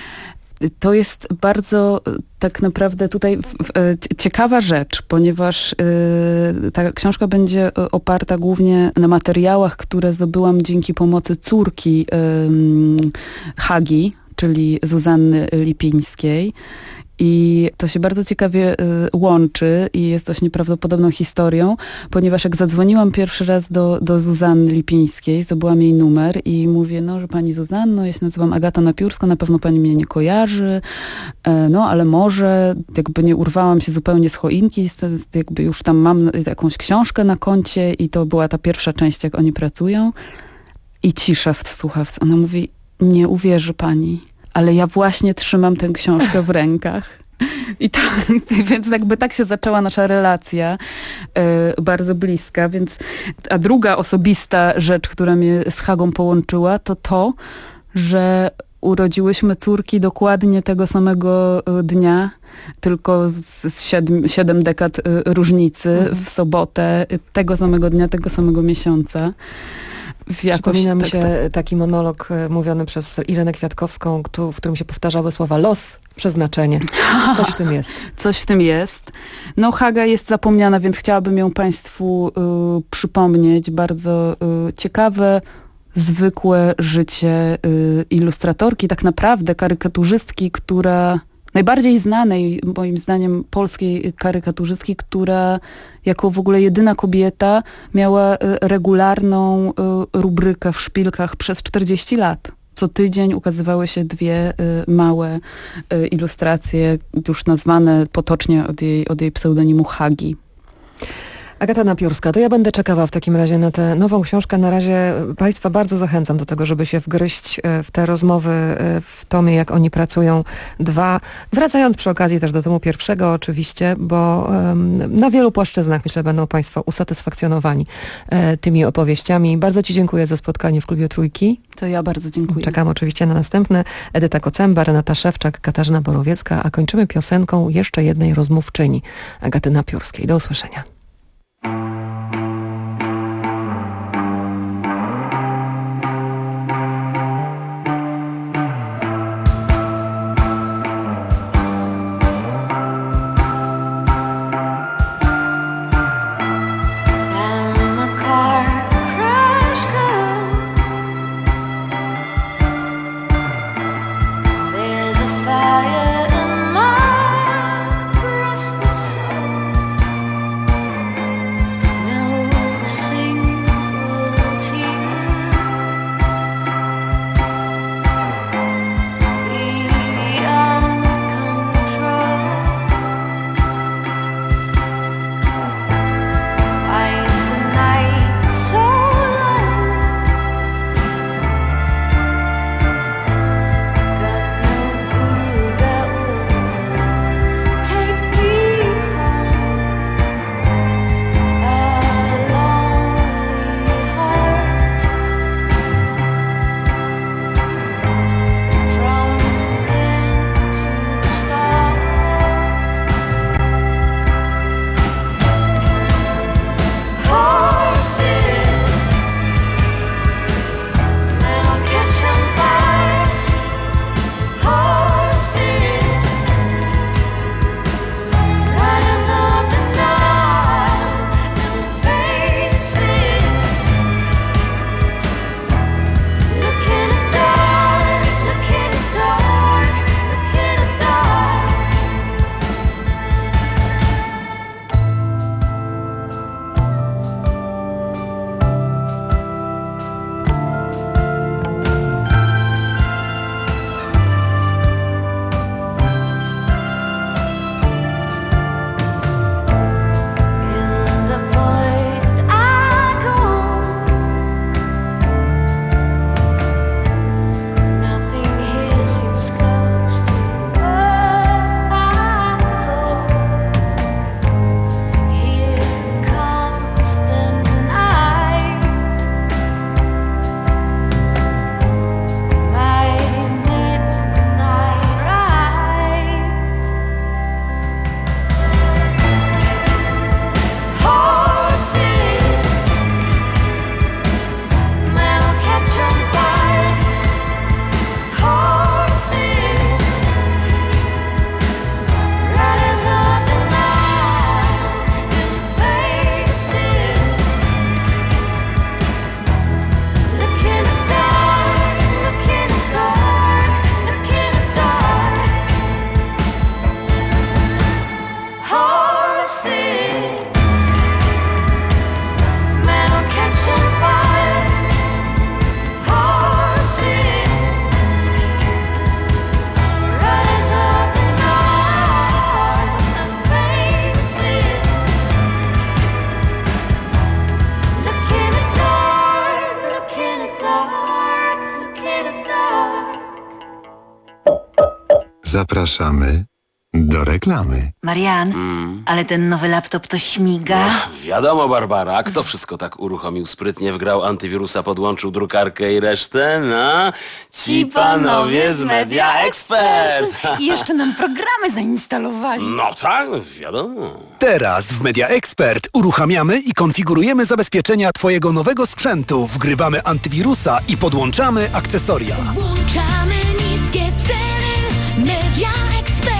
S1: To jest bardzo tak naprawdę tutaj w, w, ciekawa rzecz, ponieważ y, ta książka będzie oparta głównie na materiałach, które zdobyłam dzięki pomocy córki y, Hagi, czyli Zuzanny Lipińskiej. I to się bardzo ciekawie y, łączy i jest dość nieprawdopodobną historią, ponieważ jak zadzwoniłam pierwszy raz do, do Zuzanny Lipińskiej, zdobyłam jej numer i mówię, no, że pani Zuzanno, ja się nazywam Agata Napiórska, na pewno pani mnie nie kojarzy, e, no, ale może, jakby nie urwałam się zupełnie z choinki, jakby już tam mam jakąś książkę na koncie i to była ta pierwsza część, jak oni pracują. I cisza w słuchawce. Ona mówi, nie uwierzy pani, ale ja właśnie trzymam tę książkę w rękach. I to, więc jakby tak się zaczęła nasza relacja y, bardzo bliska. Więc, a druga osobista rzecz, która mnie z Hagą połączyła, to to, że urodziłyśmy córki dokładnie tego samego dnia, tylko z siedm, siedem dekad y, różnicy, mhm. w sobotę, tego samego dnia, tego samego miesiąca.
S23: Przypomina mi
S1: tak,
S23: się
S1: tak.
S23: taki monolog mówiony przez Irenę Kwiatkowską, w którym się powtarzały słowa los, przeznaczenie. Coś w tym jest.
S1: Coś w tym jest. No, Haga jest zapomniana, więc chciałabym ją Państwu y, przypomnieć. Bardzo y, ciekawe, zwykłe życie y, ilustratorki, tak naprawdę karykaturzystki, która najbardziej znanej, moim zdaniem, polskiej karykaturzystki, która jako w ogóle jedyna kobieta miała regularną rubrykę w szpilkach przez czterdzieści lat. Co tydzień ukazywały się dwie y, małe y, ilustracje, już nazwane potocznie od jej, od jej pseudonimu Hagi.
S23: Agata Napiórska, to ja będę czekała w takim razie na tę nową książkę. Na razie Państwa bardzo zachęcam do tego, żeby się wgryźć w te rozmowy w tomie, jak oni pracują. Dwa, wracając przy okazji też do tomu pierwszego oczywiście, bo um, na wielu płaszczyznach myślę będą Państwo usatysfakcjonowani e, tymi opowieściami. Bardzo Ci dziękuję za spotkanie w Klubie Trójki.
S1: To ja bardzo dziękuję.
S23: Czekam oczywiście na następne. Edyta Kocemba, Renata Szewczak, Katarzyna Borowiecka, a kończymy piosenką jeszcze jednej rozmówczyni, Agaty Napiórskiej. Do usłyszenia.
S6: Zapraszamy do reklamy.
S14: Marian,
S15: Mm.
S14: ale ten nowy laptop to śmiga.
S15: Wiadomo, Barbara, kto wszystko tak uruchomił sprytnie, wgrał antywirusa, podłączył drukarkę i resztę? No, ci panowie z Media Expert.
S14: I jeszcze nam programy zainstalowali.
S15: No tak, wiadomo.
S7: Teraz w Media Expert uruchamiamy i konfigurujemy zabezpieczenia Twojego nowego sprzętu, wgrywamy antywirusa i podłączamy akcesoria.
S16: Włączamy niskie ceny. Media Expert.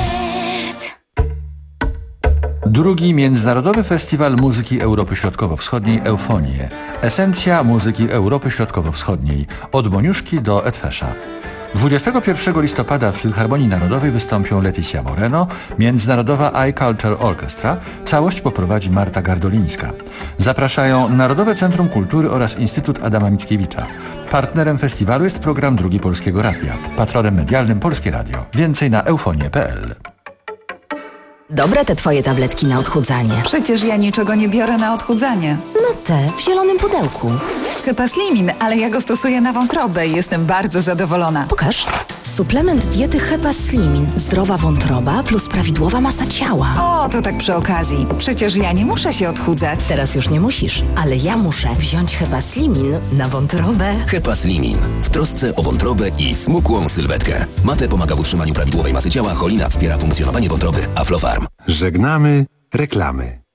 S22: Drugi Międzynarodowy Festiwal Muzyki Europy Środkowo-Wschodniej Eufonie. Esencja muzyki Europy Środkowo-Wschodniej. Od Moniuszki do Edfesza. dwudziestego pierwszego listopada w Filharmonii Narodowej wystąpią Leticia Moreno, Międzynarodowa iCulture Orchestra. Całość poprowadzi Marta Gardolińska. Zapraszają Narodowe Centrum Kultury oraz Instytut Adama Mickiewicza. Partnerem festiwalu jest program Drugi Polskiego Radia. Patronem medialnym Polskie Radio. Więcej na eufonie kropka p l.
S8: Dobre te twoje tabletki na odchudzanie.
S9: Przecież ja niczego nie biorę na odchudzanie.
S8: No te, w zielonym pudełku.
S9: Hepaslimin, ale ja go stosuję na wątrobę i jestem bardzo zadowolona.
S8: Pokaż. Suplement diety Hepaslimin. Zdrowa wątroba plus prawidłowa masa ciała.
S9: O, to tak przy okazji. Przecież ja nie muszę się odchudzać.
S8: Teraz już nie musisz, ale ja muszę wziąć Hepaslimin na wątrobę.
S10: Hepaslimin. W trosce o wątrobę i smukłą sylwetkę. Mate pomaga w utrzymaniu prawidłowej masy ciała, cholina wspiera funkcjonowanie wątroby, Aflofarm.
S6: Żegnamy reklamy.